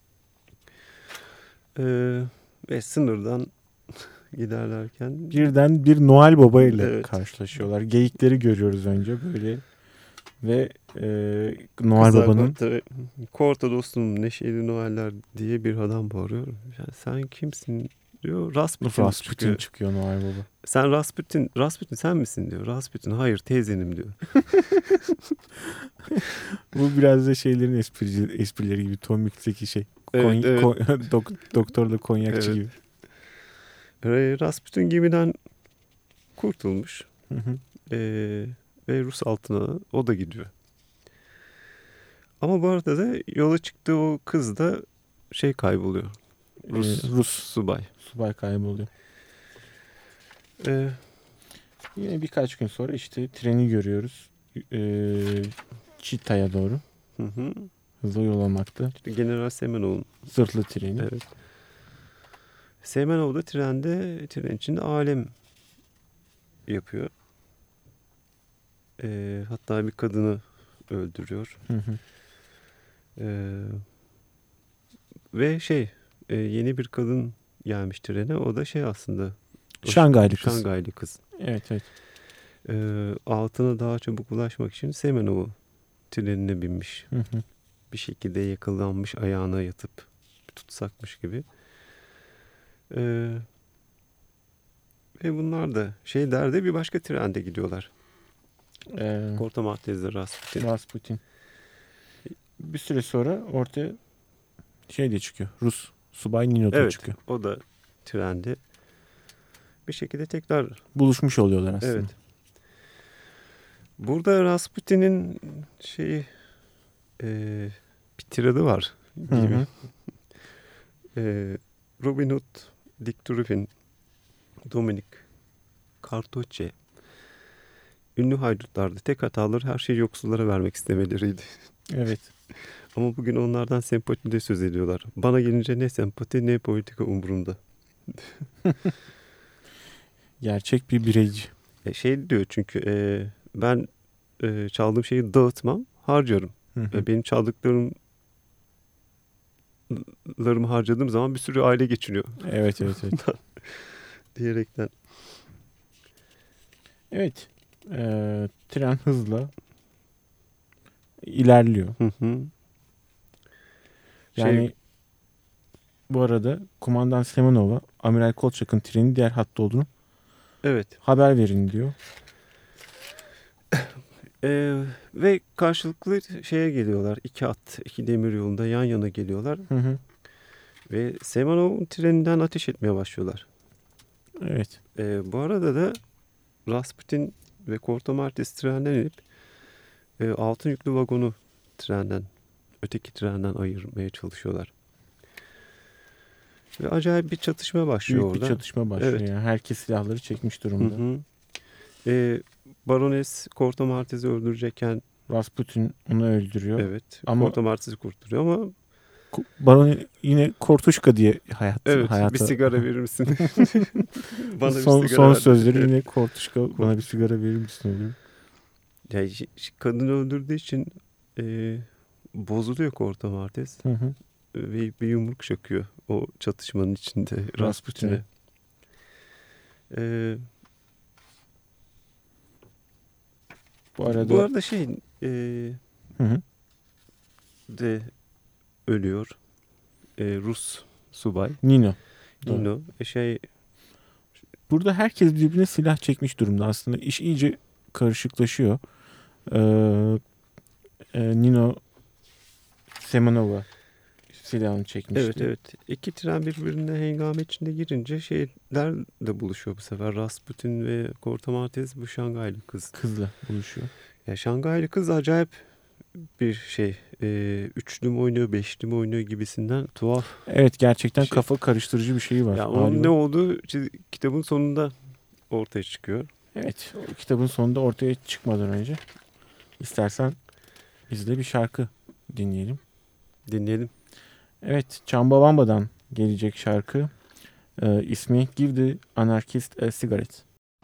[SPEAKER 1] Ve sınırdan giderlerken
[SPEAKER 2] Birden bir Noel Baba ile
[SPEAKER 1] Evet.
[SPEAKER 2] karşılaşıyorlar. Geyikleri görüyoruz önce böyle. Ve Noel
[SPEAKER 1] kızlar
[SPEAKER 2] Baba'nın
[SPEAKER 1] tabii, Korta dostum neşeli Noeller diye bir adam bağırıyor. Yani sen kimsin diyor.
[SPEAKER 2] Rasputin çıkıyor Noel Baba.
[SPEAKER 1] Sen Rasputin sen misin diyor. Rasputin hayır teyzenim diyor.
[SPEAKER 2] Bu biraz da şeylerin esprileri gibi. Tom Mix'teki şey.
[SPEAKER 1] Evet.
[SPEAKER 2] Doktorla konyakçı
[SPEAKER 1] Evet.
[SPEAKER 2] gibi.
[SPEAKER 1] Rasputin gemiden kurtulmuş.
[SPEAKER 2] Hı hı.
[SPEAKER 1] Ve Rus altına o da gidiyor. Ama bu arada da yola çıktığı o kız da kayboluyor. Rus subay.
[SPEAKER 2] Subay kayboluyor. Yine birkaç gün sonra işte treni görüyoruz. Çita'ya doğru.
[SPEAKER 1] Hı.
[SPEAKER 2] Hızlı yol almakta.
[SPEAKER 1] İşte General Semenov'un
[SPEAKER 2] Zırhlı treni.
[SPEAKER 1] Evet. Semenov da tren içinde alem yapıyor. Hatta bir kadını öldürüyor.
[SPEAKER 2] Hı hı.
[SPEAKER 1] Ve yeni bir kadın gelmiş trene. O da aslında
[SPEAKER 2] Şangaylı kız.
[SPEAKER 1] Şangaylı kız.
[SPEAKER 2] Evet.
[SPEAKER 1] Altına daha çabuk ulaşmak için Semenov'u trenine binmiş.
[SPEAKER 2] Hı hı.
[SPEAKER 1] Bir şekilde yakalanmış, ayağına yatıp tutsakmış gibi. Ve bunlar da derde bir başka trende gidiyorlar. Korto Maltese
[SPEAKER 2] Rasputin. Bir süre sonra ortaya de çıkıyor. Rus subay Nino da çıkıyor.
[SPEAKER 1] O da trende. Bir şekilde tekrar
[SPEAKER 2] buluşmuş oluyorlar aslında.
[SPEAKER 1] Evet. Burada Rasputin'in bir tiradı var gibi. Robin Hood, Dick Turpin, Dominic Cartucci. Ünlü haydutlardı. Tek hataları her şeyi yoksullara vermek istemeleriydi.
[SPEAKER 2] Evet.
[SPEAKER 1] Ama bugün onlardan sempatide söz ediyorlar. Bana gelince ne sempati ne politika umurumda.
[SPEAKER 2] Gerçek bir bireyci.
[SPEAKER 1] Diyor çünkü ben çaldığım şeyi dağıtmam, harcarım. Benim çaldıklarımı harcadığım zaman bir sürü aile geçiniyor.
[SPEAKER 2] Evet.
[SPEAKER 1] Diyerekten.
[SPEAKER 2] Evet. Tren hızla ilerliyor.
[SPEAKER 1] Hı.
[SPEAKER 2] Yani bu arada kumandan Semenov'a Amiral Kolçak'ın trenin diğer hatta olduğunu haber verin diyor.
[SPEAKER 1] Ve karşılıklı geliyorlar. 2 at, 2 demir yolunda yan yana geliyorlar.
[SPEAKER 2] Hı.
[SPEAKER 1] Ve Semenov'un treninden ateş etmeye başlıyorlar.
[SPEAKER 2] Evet.
[SPEAKER 1] Bu arada da Rasputin ve Korto Maltese trenden inip altın yüklü vagonu öteki trenden ayırmaya çalışıyorlar. Ve acayip bir çatışma başlıyor
[SPEAKER 2] Büyük
[SPEAKER 1] orada.
[SPEAKER 2] bir çatışma başlıyor.
[SPEAKER 1] Evet.
[SPEAKER 2] Yani herkes silahları çekmiş durumda.
[SPEAKER 1] Hı. Barones Korto Maltese'i öldürecekken
[SPEAKER 2] Rasputin onu öldürüyor.
[SPEAKER 1] Evet.
[SPEAKER 2] Ama
[SPEAKER 1] Korto Maltese'i kurtarıyor ama
[SPEAKER 2] Baron yine Kortuşka diye hayata.
[SPEAKER 1] Bir sigara verir misin? Bana
[SPEAKER 2] son sözleri yine Kortuşka, bana bir sigara verir misin oluyor.
[SPEAKER 1] Yani kadını öldürdüğü için bozuluyor Korto Maltese.
[SPEAKER 2] Hı.
[SPEAKER 1] Ve bir yumruk çakıyor o çatışmanın içinde Rasputin'e.
[SPEAKER 2] Bu arada
[SPEAKER 1] de ölüyor. Rus subay.
[SPEAKER 2] Nino. Burada herkes birbirine silah çekmiş durumda aslında. İş iyice karışıklaşıyor. Nino Semenov'a silahını çekmişti.
[SPEAKER 1] Evet evet. İki tren birbirine hengame içinde girince şeyler de buluşuyor bu sefer. Rasputin ve Corto Maltese bu Şangaylı kız.
[SPEAKER 2] Kızla buluşuyor.
[SPEAKER 1] Ya Şangaylı kız acayip bir şey. Üçlü mü oynuyor, beşli mi oynuyor gibisinden tuhaf.
[SPEAKER 2] Evet, gerçekten
[SPEAKER 1] Şey-
[SPEAKER 2] kafa karıştırıcı bir şeyi var.
[SPEAKER 1] Ya onun ne olduğu kitabın sonunda ortaya çıkıyor.
[SPEAKER 2] Evet, o kitabın sonunda ortaya çıkmadan önce istersen biz de bir şarkı dinleyelim.
[SPEAKER 1] Dinleyelim.
[SPEAKER 2] Evet, Chumbawamba'dan gelecek şarkı. İsmi Give the Anarchist a Cigarette.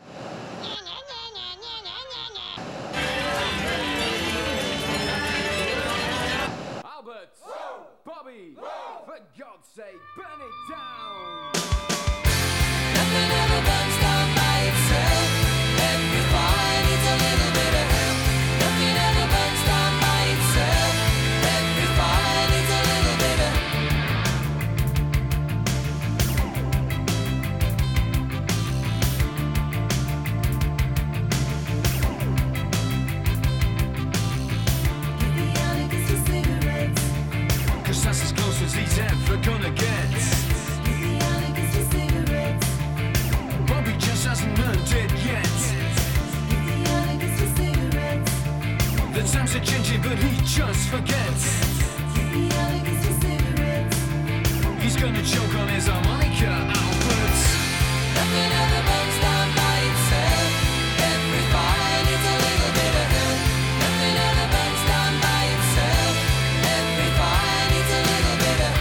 [SPEAKER 4] Albert! Bobby! For God's sake, burn it down!
[SPEAKER 5] Nothing ever burns down by itself. Every fire needs a little bit of help. Nothing ever burns down by itself. Every fire needs a little bit of Give the anarchist a cigarettes.
[SPEAKER 4] Cause that's as close as he's ever gonna get.
[SPEAKER 5] Give the anarchist a cigarettes.
[SPEAKER 4] Bobby just hasn't learned it yet.
[SPEAKER 5] Give the anarchist a cigarettes.
[SPEAKER 4] The times are changing, but he just forgets.
[SPEAKER 5] Give the anarchist a cigarettes.
[SPEAKER 4] He's gonna choke on his harmonica, Albert.
[SPEAKER 5] Nothing ever burns down by itself. Every fire needs a little bit of help. Nothing ever burns down by itself. Every fire needs a little bit of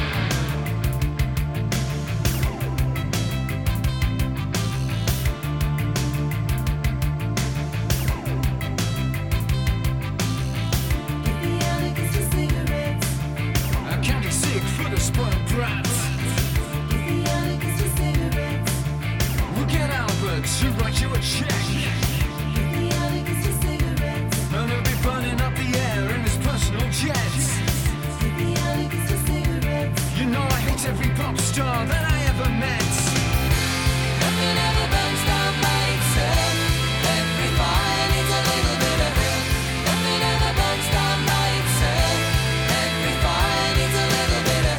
[SPEAKER 5] Give the anarchist a cigarettes.
[SPEAKER 4] A county sick for the spoiled brat.
[SPEAKER 5] Give the anarchist a cigarettes.
[SPEAKER 4] We'll get Albert to write you a check.
[SPEAKER 5] Give the anarchist a cigarettes.
[SPEAKER 4] And he'll be burning up the air in his personal jet.
[SPEAKER 5] Give the anarchist a cigarettes.
[SPEAKER 4] You know I hate every pop star that I ever met.
[SPEAKER 5] Nothing ever burns down by itself. Every fire needs a little bit of help. Nothing ever burns down by itself. Every fire needs a little bit of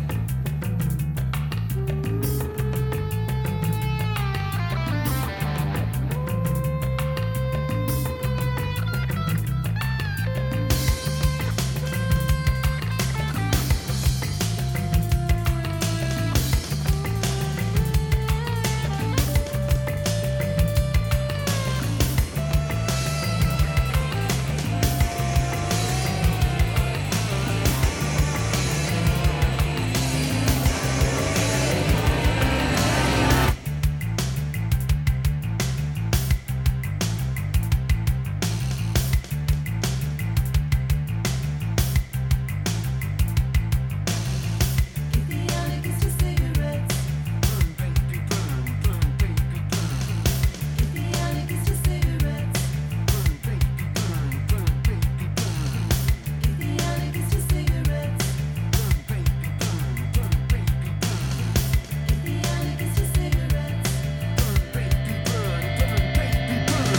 [SPEAKER 5] Give the anarchist a cigarettes.
[SPEAKER 4] Burn, baby, burn, burn, baby, burn.
[SPEAKER 5] Give the anarchist a cigarettes.
[SPEAKER 4] Burn, baby, burn, burn, baby, burn.
[SPEAKER 5] Give the anarchist a cigarettes.
[SPEAKER 4] Burn, baby, burn, burn, baby, burn.
[SPEAKER 5] Give the anarchist a cigarettes.
[SPEAKER 4] Burn, baby, burn, burn, baby, burn.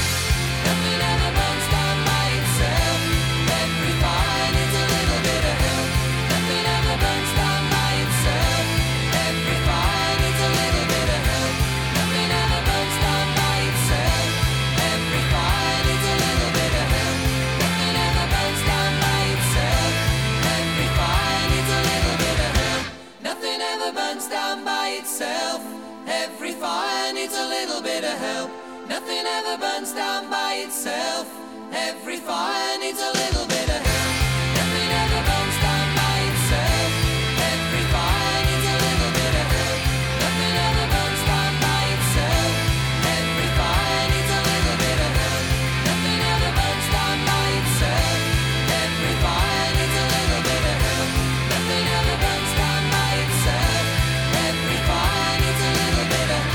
[SPEAKER 5] Nothing ever burns down by itself. Every fire needs a little bit of help. Nothing ever burns down by itself. Every fire needs a little bit of help. Nothing ever burns down by itself. Every fire needs a little bit of help. Nothing ever burns down by itself. Every fire needs a little bit of help. Nothing ever burns down by itself. Every fire needs a little bit of help. Nothing ever burns down by itself. Every fire needs a little bit of help. Nothing ever burns down by itself. Every fire needs a little bit of help. Nothing ever burns down by itself. Every fire needs a little bit of help. Nothing ever burns down by itself. Every fire needs a little bit of help. Nothing ever burns down by itself. Every fire needs a little bit of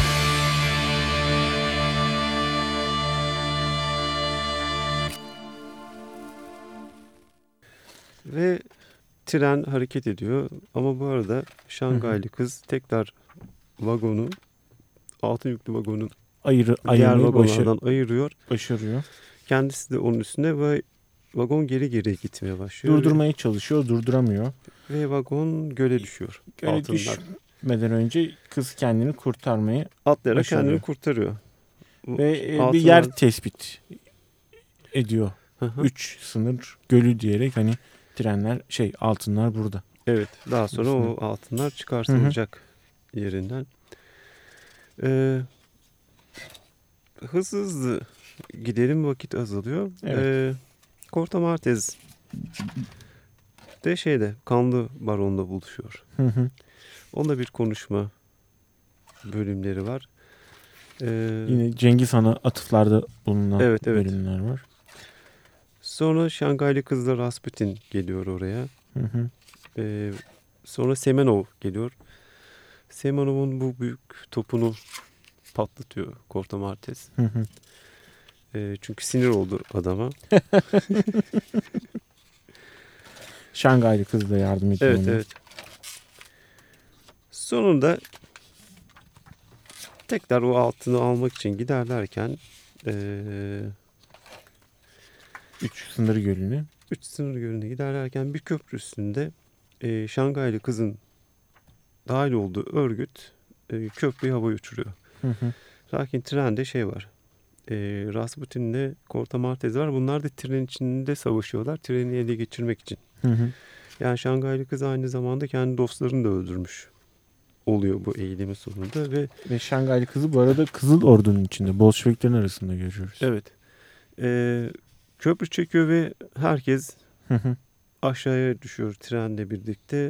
[SPEAKER 1] Ve tren hareket ediyor. Ama bu arada Şangaylı kız tekrar vagonu, altın yüklü vagonun diğer
[SPEAKER 2] Ayırmayı
[SPEAKER 1] vagonlardan ayırıyor.
[SPEAKER 2] başarıyor.
[SPEAKER 1] Kendisi de onun üstüne ve vagon geri geri gitmeye başlıyor.
[SPEAKER 2] Durdurmaya çalışıyor, durduramıyor.
[SPEAKER 1] Ve vagon göle düşüyor.
[SPEAKER 2] Göle
[SPEAKER 1] altından.
[SPEAKER 2] düşmeden önce kız kendini kurtarmayı
[SPEAKER 1] Atlayarak
[SPEAKER 2] başarıyor.
[SPEAKER 1] kendini kurtarıyor. Bu
[SPEAKER 2] ve bir
[SPEAKER 1] altından-
[SPEAKER 2] yer tespit ediyor.
[SPEAKER 1] Hı hı.
[SPEAKER 2] 3 sınır gölü diyerek hani trenler altınlar burada.
[SPEAKER 1] Evet. Daha sonra o altınlar çıkartılacak yerinden. Hızlı gidelim, vakit azalıyor.
[SPEAKER 2] Evet.
[SPEAKER 1] Corto Maltese de kanlı baronla buluşuyor.
[SPEAKER 2] Hı hı.
[SPEAKER 1] Onda bir konuşma bölümleri var.
[SPEAKER 2] Yine Cengiz Han'a atıflarda bulunan
[SPEAKER 1] Evet, evet.
[SPEAKER 2] bölümler var.
[SPEAKER 1] Sonra Şangaylı kızla Rasputin geliyor oraya.
[SPEAKER 2] Hı hı.
[SPEAKER 1] Sonra Semenov geliyor. Semenov'un bu büyük topunu patlatıyor Corto Maltese.
[SPEAKER 2] Hı hı.
[SPEAKER 1] Çünkü sinir oldu adama.
[SPEAKER 2] Şangaylı kız da yardım ediyor.
[SPEAKER 1] Evet,
[SPEAKER 2] ona.
[SPEAKER 1] evet. Sonunda tekrar o altını almak için giderlerken
[SPEAKER 2] 3 sınır gölünü.
[SPEAKER 1] 3 sınır gölüne giderlerken bir köprü üstünde Şangaylı kızın dahil olduğu örgüt köprüyü havaya uçuruyor.
[SPEAKER 2] Hı hı.
[SPEAKER 1] Lakin trende var. Rasputin'le Corto Maltese var. Bunlar da trenin içinde savaşıyorlar. Treni ele geçirmek için.
[SPEAKER 2] Hı hı.
[SPEAKER 1] Yani Şangaylı kız aynı zamanda kendi dostlarını da öldürmüş oluyor bu eğilimin sonunda ve
[SPEAKER 2] Şangaylı kızı bu arada Kızıl Ordu'nun içinde. Bolşeviklerin arasında görüyoruz.
[SPEAKER 1] evet, köprü çekiyor ve herkes
[SPEAKER 2] Hı hı.
[SPEAKER 1] aşağıya düşüyor trenle birlikte.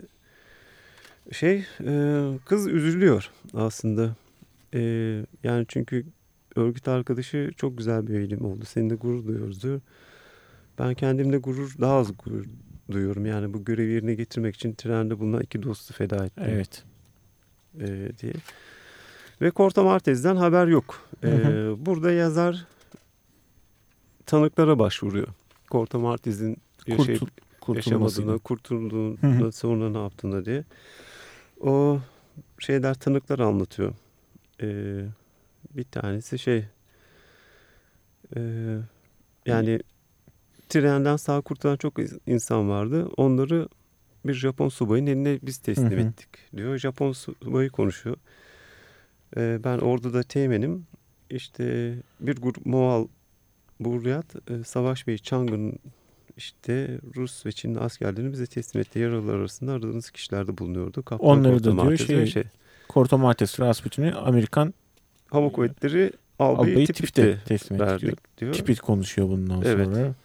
[SPEAKER 1] Kız üzülüyor aslında. Yani çünkü örgüt arkadaşı çok güzel bir eğilim oldu. Seninle gurur duyuyoruz diyor. Ben kendimle daha az gurur duyuyorum. Yani bu görevi yerine getirmek için trende bulunan 2 dostu feda ettim.
[SPEAKER 2] Evet.
[SPEAKER 1] Diye. Ve Corto Maltese'den haber yok.
[SPEAKER 2] Hı
[SPEAKER 1] Burada yazar tanıklara başvuruyor. Corto Maltese'in yaşamadığını, kurtulduğunu, sonra ne yaptığını diye. O tanıklar anlatıyor. Bir tanesi yani trenden sağ kurtulan çok insan vardı. Onları bir Japon subayın eline biz teslim ettik diyor. Japon subayı konuşuyor. Ben orada da teğmenim. İşte bir grup Moğol Buryat Savaş Bey Chang'ın Rus ve Çinli askerlerini bize teslim etti. Yaralılar arasında aradığınız kişiler de bulunuyordu. Kaptan
[SPEAKER 2] Onları
[SPEAKER 1] Corto
[SPEAKER 2] da diyor
[SPEAKER 1] Maltese ve
[SPEAKER 2] Corto Maltese Rasputin'i Amerikan
[SPEAKER 1] Hava Kuvvetleri Albayı Tipit'e
[SPEAKER 2] teslim ettik diyor.
[SPEAKER 1] verdik diyor.
[SPEAKER 2] Tipit konuşuyor bundan
[SPEAKER 1] Evet.
[SPEAKER 2] sonra.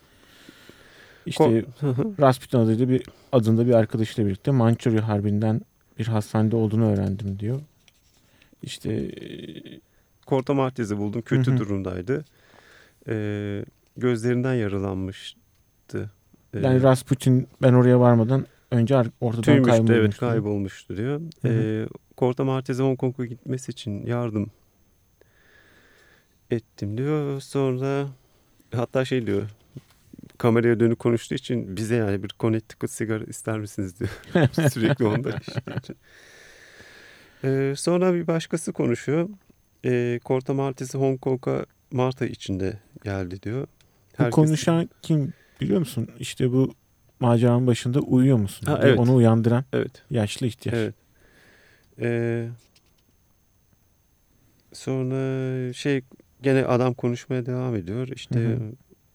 [SPEAKER 2] Rasputin adında bir arkadaşıyla birlikte Mançurya Harbi'nden bir hastanede olduğunu öğrendim diyor.
[SPEAKER 1] Corto Maltese'i buldum. Kötü
[SPEAKER 2] Hı hı.
[SPEAKER 1] durumdaydı. Gözlerinden yaralanmıştı.
[SPEAKER 2] Yani Rasputin ben oraya varmadan önce ortadan
[SPEAKER 1] Tüymüştü,
[SPEAKER 2] kaybolmuştu.
[SPEAKER 1] evet, kaybolmuştu diyor.
[SPEAKER 2] Hı.
[SPEAKER 1] Corto Maltese Hong Kong'a gitmesi için yardım ettim diyor. Sonra hatta diyor, kameraya dönük konuştuğu için bize yani bir Connecticut sigara ister misiniz diyor. Sürekli onda. Sonra bir başkası konuşuyor. Corto Maltese Hong Kong'a Mart ayı içinde geldi diyor.
[SPEAKER 2] Bu konuşan kim biliyor musun? Bu maceranın başında uyuyor musun?
[SPEAKER 1] Ha,
[SPEAKER 2] diye
[SPEAKER 1] evet.
[SPEAKER 2] onu uyandıran
[SPEAKER 1] Evet.
[SPEAKER 2] yaşlı ihtiyar.
[SPEAKER 1] Evet. Sonra gene adam konuşmaya devam ediyor.
[SPEAKER 2] Hı hı.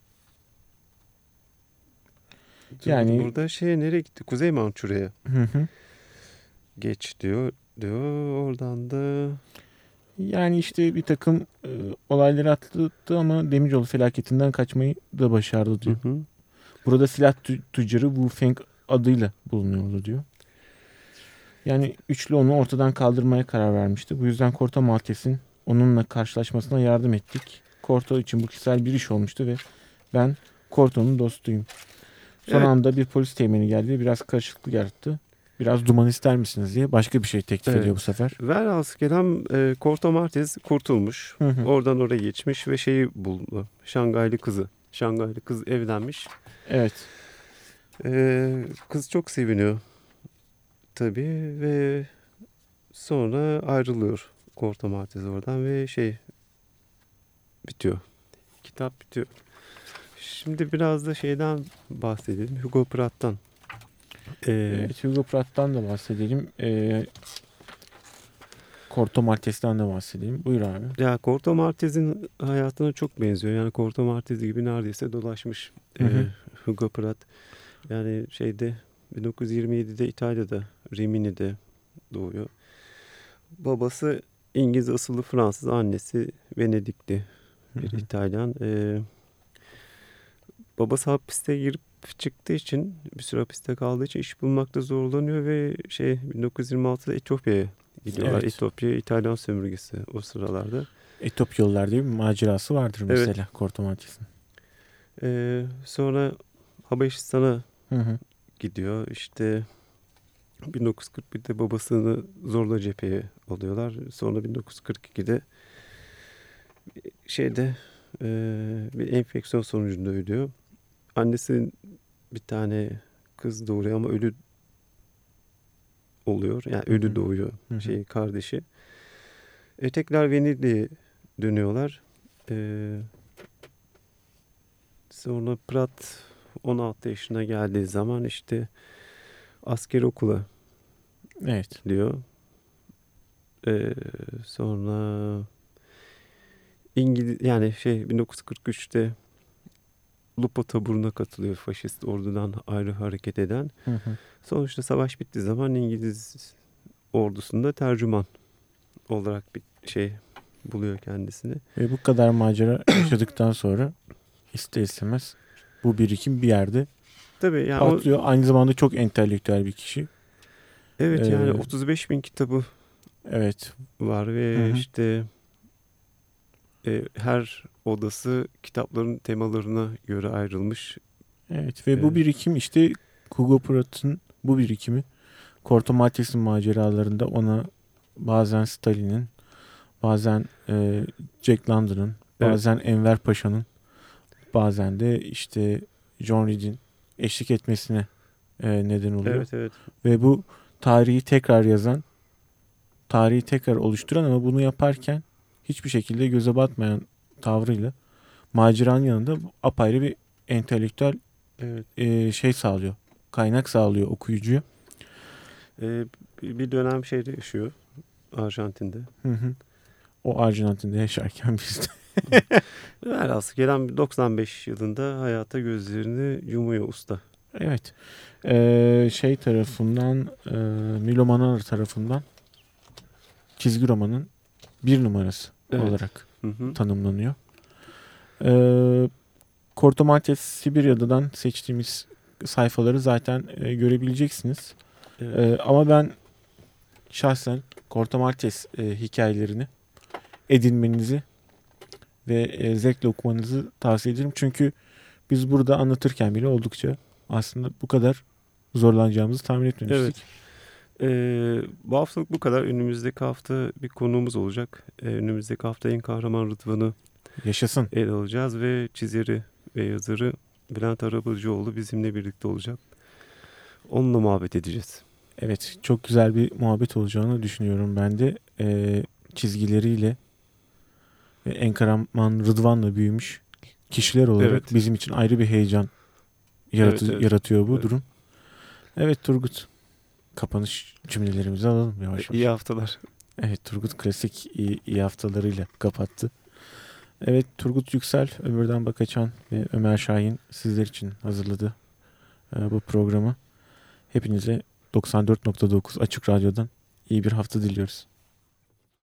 [SPEAKER 2] Yani-
[SPEAKER 1] burada nereye gitti? Kuzey Mançurya'ya
[SPEAKER 2] Hı hı.
[SPEAKER 1] geç diyor. Oradan da
[SPEAKER 2] Yani bir takım olayları atlattı ama Demiryolu felaketinden kaçmayı da başardı diyor.
[SPEAKER 1] hı.
[SPEAKER 2] Burada silah tüccarı Wu Feng adıyla bulunuyordu diyor. Yani üçlü onu ortadan kaldırmaya karar vermişti. Bu yüzden Corto Maltese'in onunla karşılaşmasına yardım ettik. Corto için bu kişisel bir iş olmuştu ve ben Corto'nun dostuyum. Son
[SPEAKER 1] Evet.
[SPEAKER 2] anda bir polis teğmeni geldi. Biraz karışıklık yarattı. Biraz duman ister misiniz diye başka bir şey teklif
[SPEAKER 1] Evet.
[SPEAKER 2] ediyor bu sefer.
[SPEAKER 1] Velhasıl kelam Corto Maltese kurtulmuş.
[SPEAKER 2] Hı hı.
[SPEAKER 1] Oradan oraya geçmiş ve buldu. Şangaylı kızı. Şangaylı kız evlenmiş.
[SPEAKER 2] Evet.
[SPEAKER 1] Kız çok seviniyor tabii ve sonra ayrılıyor Corto Maltese oradan ve bitiyor. Kitap bitiyor. Şimdi biraz da bahsedelim. Hugo Pratt'tan.
[SPEAKER 2] Evet, Hugo Pratt'tan da bahsedelim. Corto Maltese'den de bahsedelim. Buyur abi.
[SPEAKER 1] Ya Corto Maltese'in hayatına çok benziyor. Yani Corto Maltese gibi neredeyse dolaşmış
[SPEAKER 2] Hı hı.
[SPEAKER 1] Hugo Pratt. Yani 1927'de İtalya'da, Rimini'de doğuyor. Babası İngiliz asıllı Fransız, annesi Venedikli bir
[SPEAKER 2] Hı hı.
[SPEAKER 1] İtalyan. Babası hapiste girip çıktığı için, bir süre hapiste kaldığı için iş bulmakta zorlanıyor ve 1926'da Etiyopya'ya gidiyorlar.
[SPEAKER 2] Evet.
[SPEAKER 1] Etiyopya İtalyan sömürgesi o sıralarda.
[SPEAKER 2] Etiyopyalılar diye bir macerası vardır
[SPEAKER 1] Evet.
[SPEAKER 2] mesela Corto Maltese'nin.
[SPEAKER 1] Sonra Habeşistan'a
[SPEAKER 2] Hı hı.
[SPEAKER 1] gidiyor. İşte 1941'de babasını zorla cepheye alıyorlar. Sonra 1942'de bir enfeksiyon sonucunda ölüyor. Annesi bir tane kız doğuruyor ama ölü oluyor. Yani ölü
[SPEAKER 2] hı.
[SPEAKER 1] doğuyor
[SPEAKER 2] Hı hı.
[SPEAKER 1] kardeşi. Tekrar Venedik'e dönüyorlar. Sonra Pratt 16 yaşına geldiği zaman işte askeri okula
[SPEAKER 2] Evet.
[SPEAKER 1] diyor. Sonra İngiliz 1943'te Lupo taburuna katılıyor, faşist ordudan ayrı hareket eden.
[SPEAKER 2] Hı hı.
[SPEAKER 1] Sonuçta savaş bittiği zaman İngiliz ordusunda tercüman olarak bir buluyor kendisini.
[SPEAKER 2] Ve bu kadar macera yaşadıktan sonra ister istemez bu birikim bir yerde
[SPEAKER 1] Tabii yani
[SPEAKER 2] patlıyor. Aynı zamanda çok entelektüel bir kişi.
[SPEAKER 1] evet yani
[SPEAKER 2] Ee,
[SPEAKER 1] 35 bin kitabı
[SPEAKER 2] Evet.
[SPEAKER 1] var ve
[SPEAKER 2] Hı hı.
[SPEAKER 1] işte her odası kitapların temalarına göre ayrılmış.
[SPEAKER 2] Evet ve bu birikim işte Hugo Pratt'ın bu birikimi Corto Maltese'nin maceralarında ona bazen Stalin'in, bazen Jack London'ın, bazen Enver Paşa'nın, bazen de işte John Reed'in eşlik etmesine neden oluyor.
[SPEAKER 1] Evet, evet.
[SPEAKER 2] Ve bu tarihi tekrar yazan, tarihi tekrar oluşturan ama bunu yaparken hiçbir şekilde göze batmayan tavrıyla maceranın yanında apayrı bir entelektüel
[SPEAKER 1] Evet.
[SPEAKER 2] sağlıyor. Kaynak sağlıyor okuyucuya.
[SPEAKER 1] Bir dönem yaşıyor Arjantin'de.
[SPEAKER 2] Hı hı. O Arjantin'de yaşarken biz de.
[SPEAKER 1] Velhasıl gelen 95 yılında hayata gözlerini yumuyor usta.
[SPEAKER 2] Evet. Tarafından Milo Manara tarafından çizgi romanın bir numarası olarak tanımlanıyor. Corto Maltese Sibirya'dan seçtiğimiz sayfaları zaten görebileceksiniz.
[SPEAKER 1] Evet.
[SPEAKER 2] Ama ben şahsen Corto Maltese hikayelerini edinmenizi ve zevkle okumanızı tavsiye ederim. Çünkü biz burada anlatırken bile oldukça aslında bu kadar zorlanacağımızı tahmin etmemiştik.
[SPEAKER 1] Bu haftalık bu kadar. Önümüzdeki hafta bir konuğumuz olacak. Önümüzdeki hafta en kahraman Rıdvan'ı
[SPEAKER 2] Yaşasın.
[SPEAKER 1] ele alacağız ve çizeri ve yazarı Bülent Arabacıoğlu bizimle birlikte olacak. Onunla muhabbet edeceğiz.
[SPEAKER 2] Evet, çok güzel bir muhabbet olacağını düşünüyorum ben de. Çizgileriyle en kahraman Rıdvan'la büyümüş kişiler olarak
[SPEAKER 1] Evet.
[SPEAKER 2] bizim için ayrı bir heyecan
[SPEAKER 1] Evet.
[SPEAKER 2] yaratıyor bu
[SPEAKER 1] Evet.
[SPEAKER 2] durum. Evet Turgut, kapanış cümlelerimizi alalım yavaş yavaş.
[SPEAKER 1] İyi haftalar.
[SPEAKER 2] Evet, Turgut klasik iyi haftalarıyla kapattı. Evet, Turgut Yüksel, Ömürden Bakaçan ve Ömer Şahin sizler için hazırladı bu programı. Hepinize 94.9 Açık Radyo'dan iyi bir hafta diliyoruz.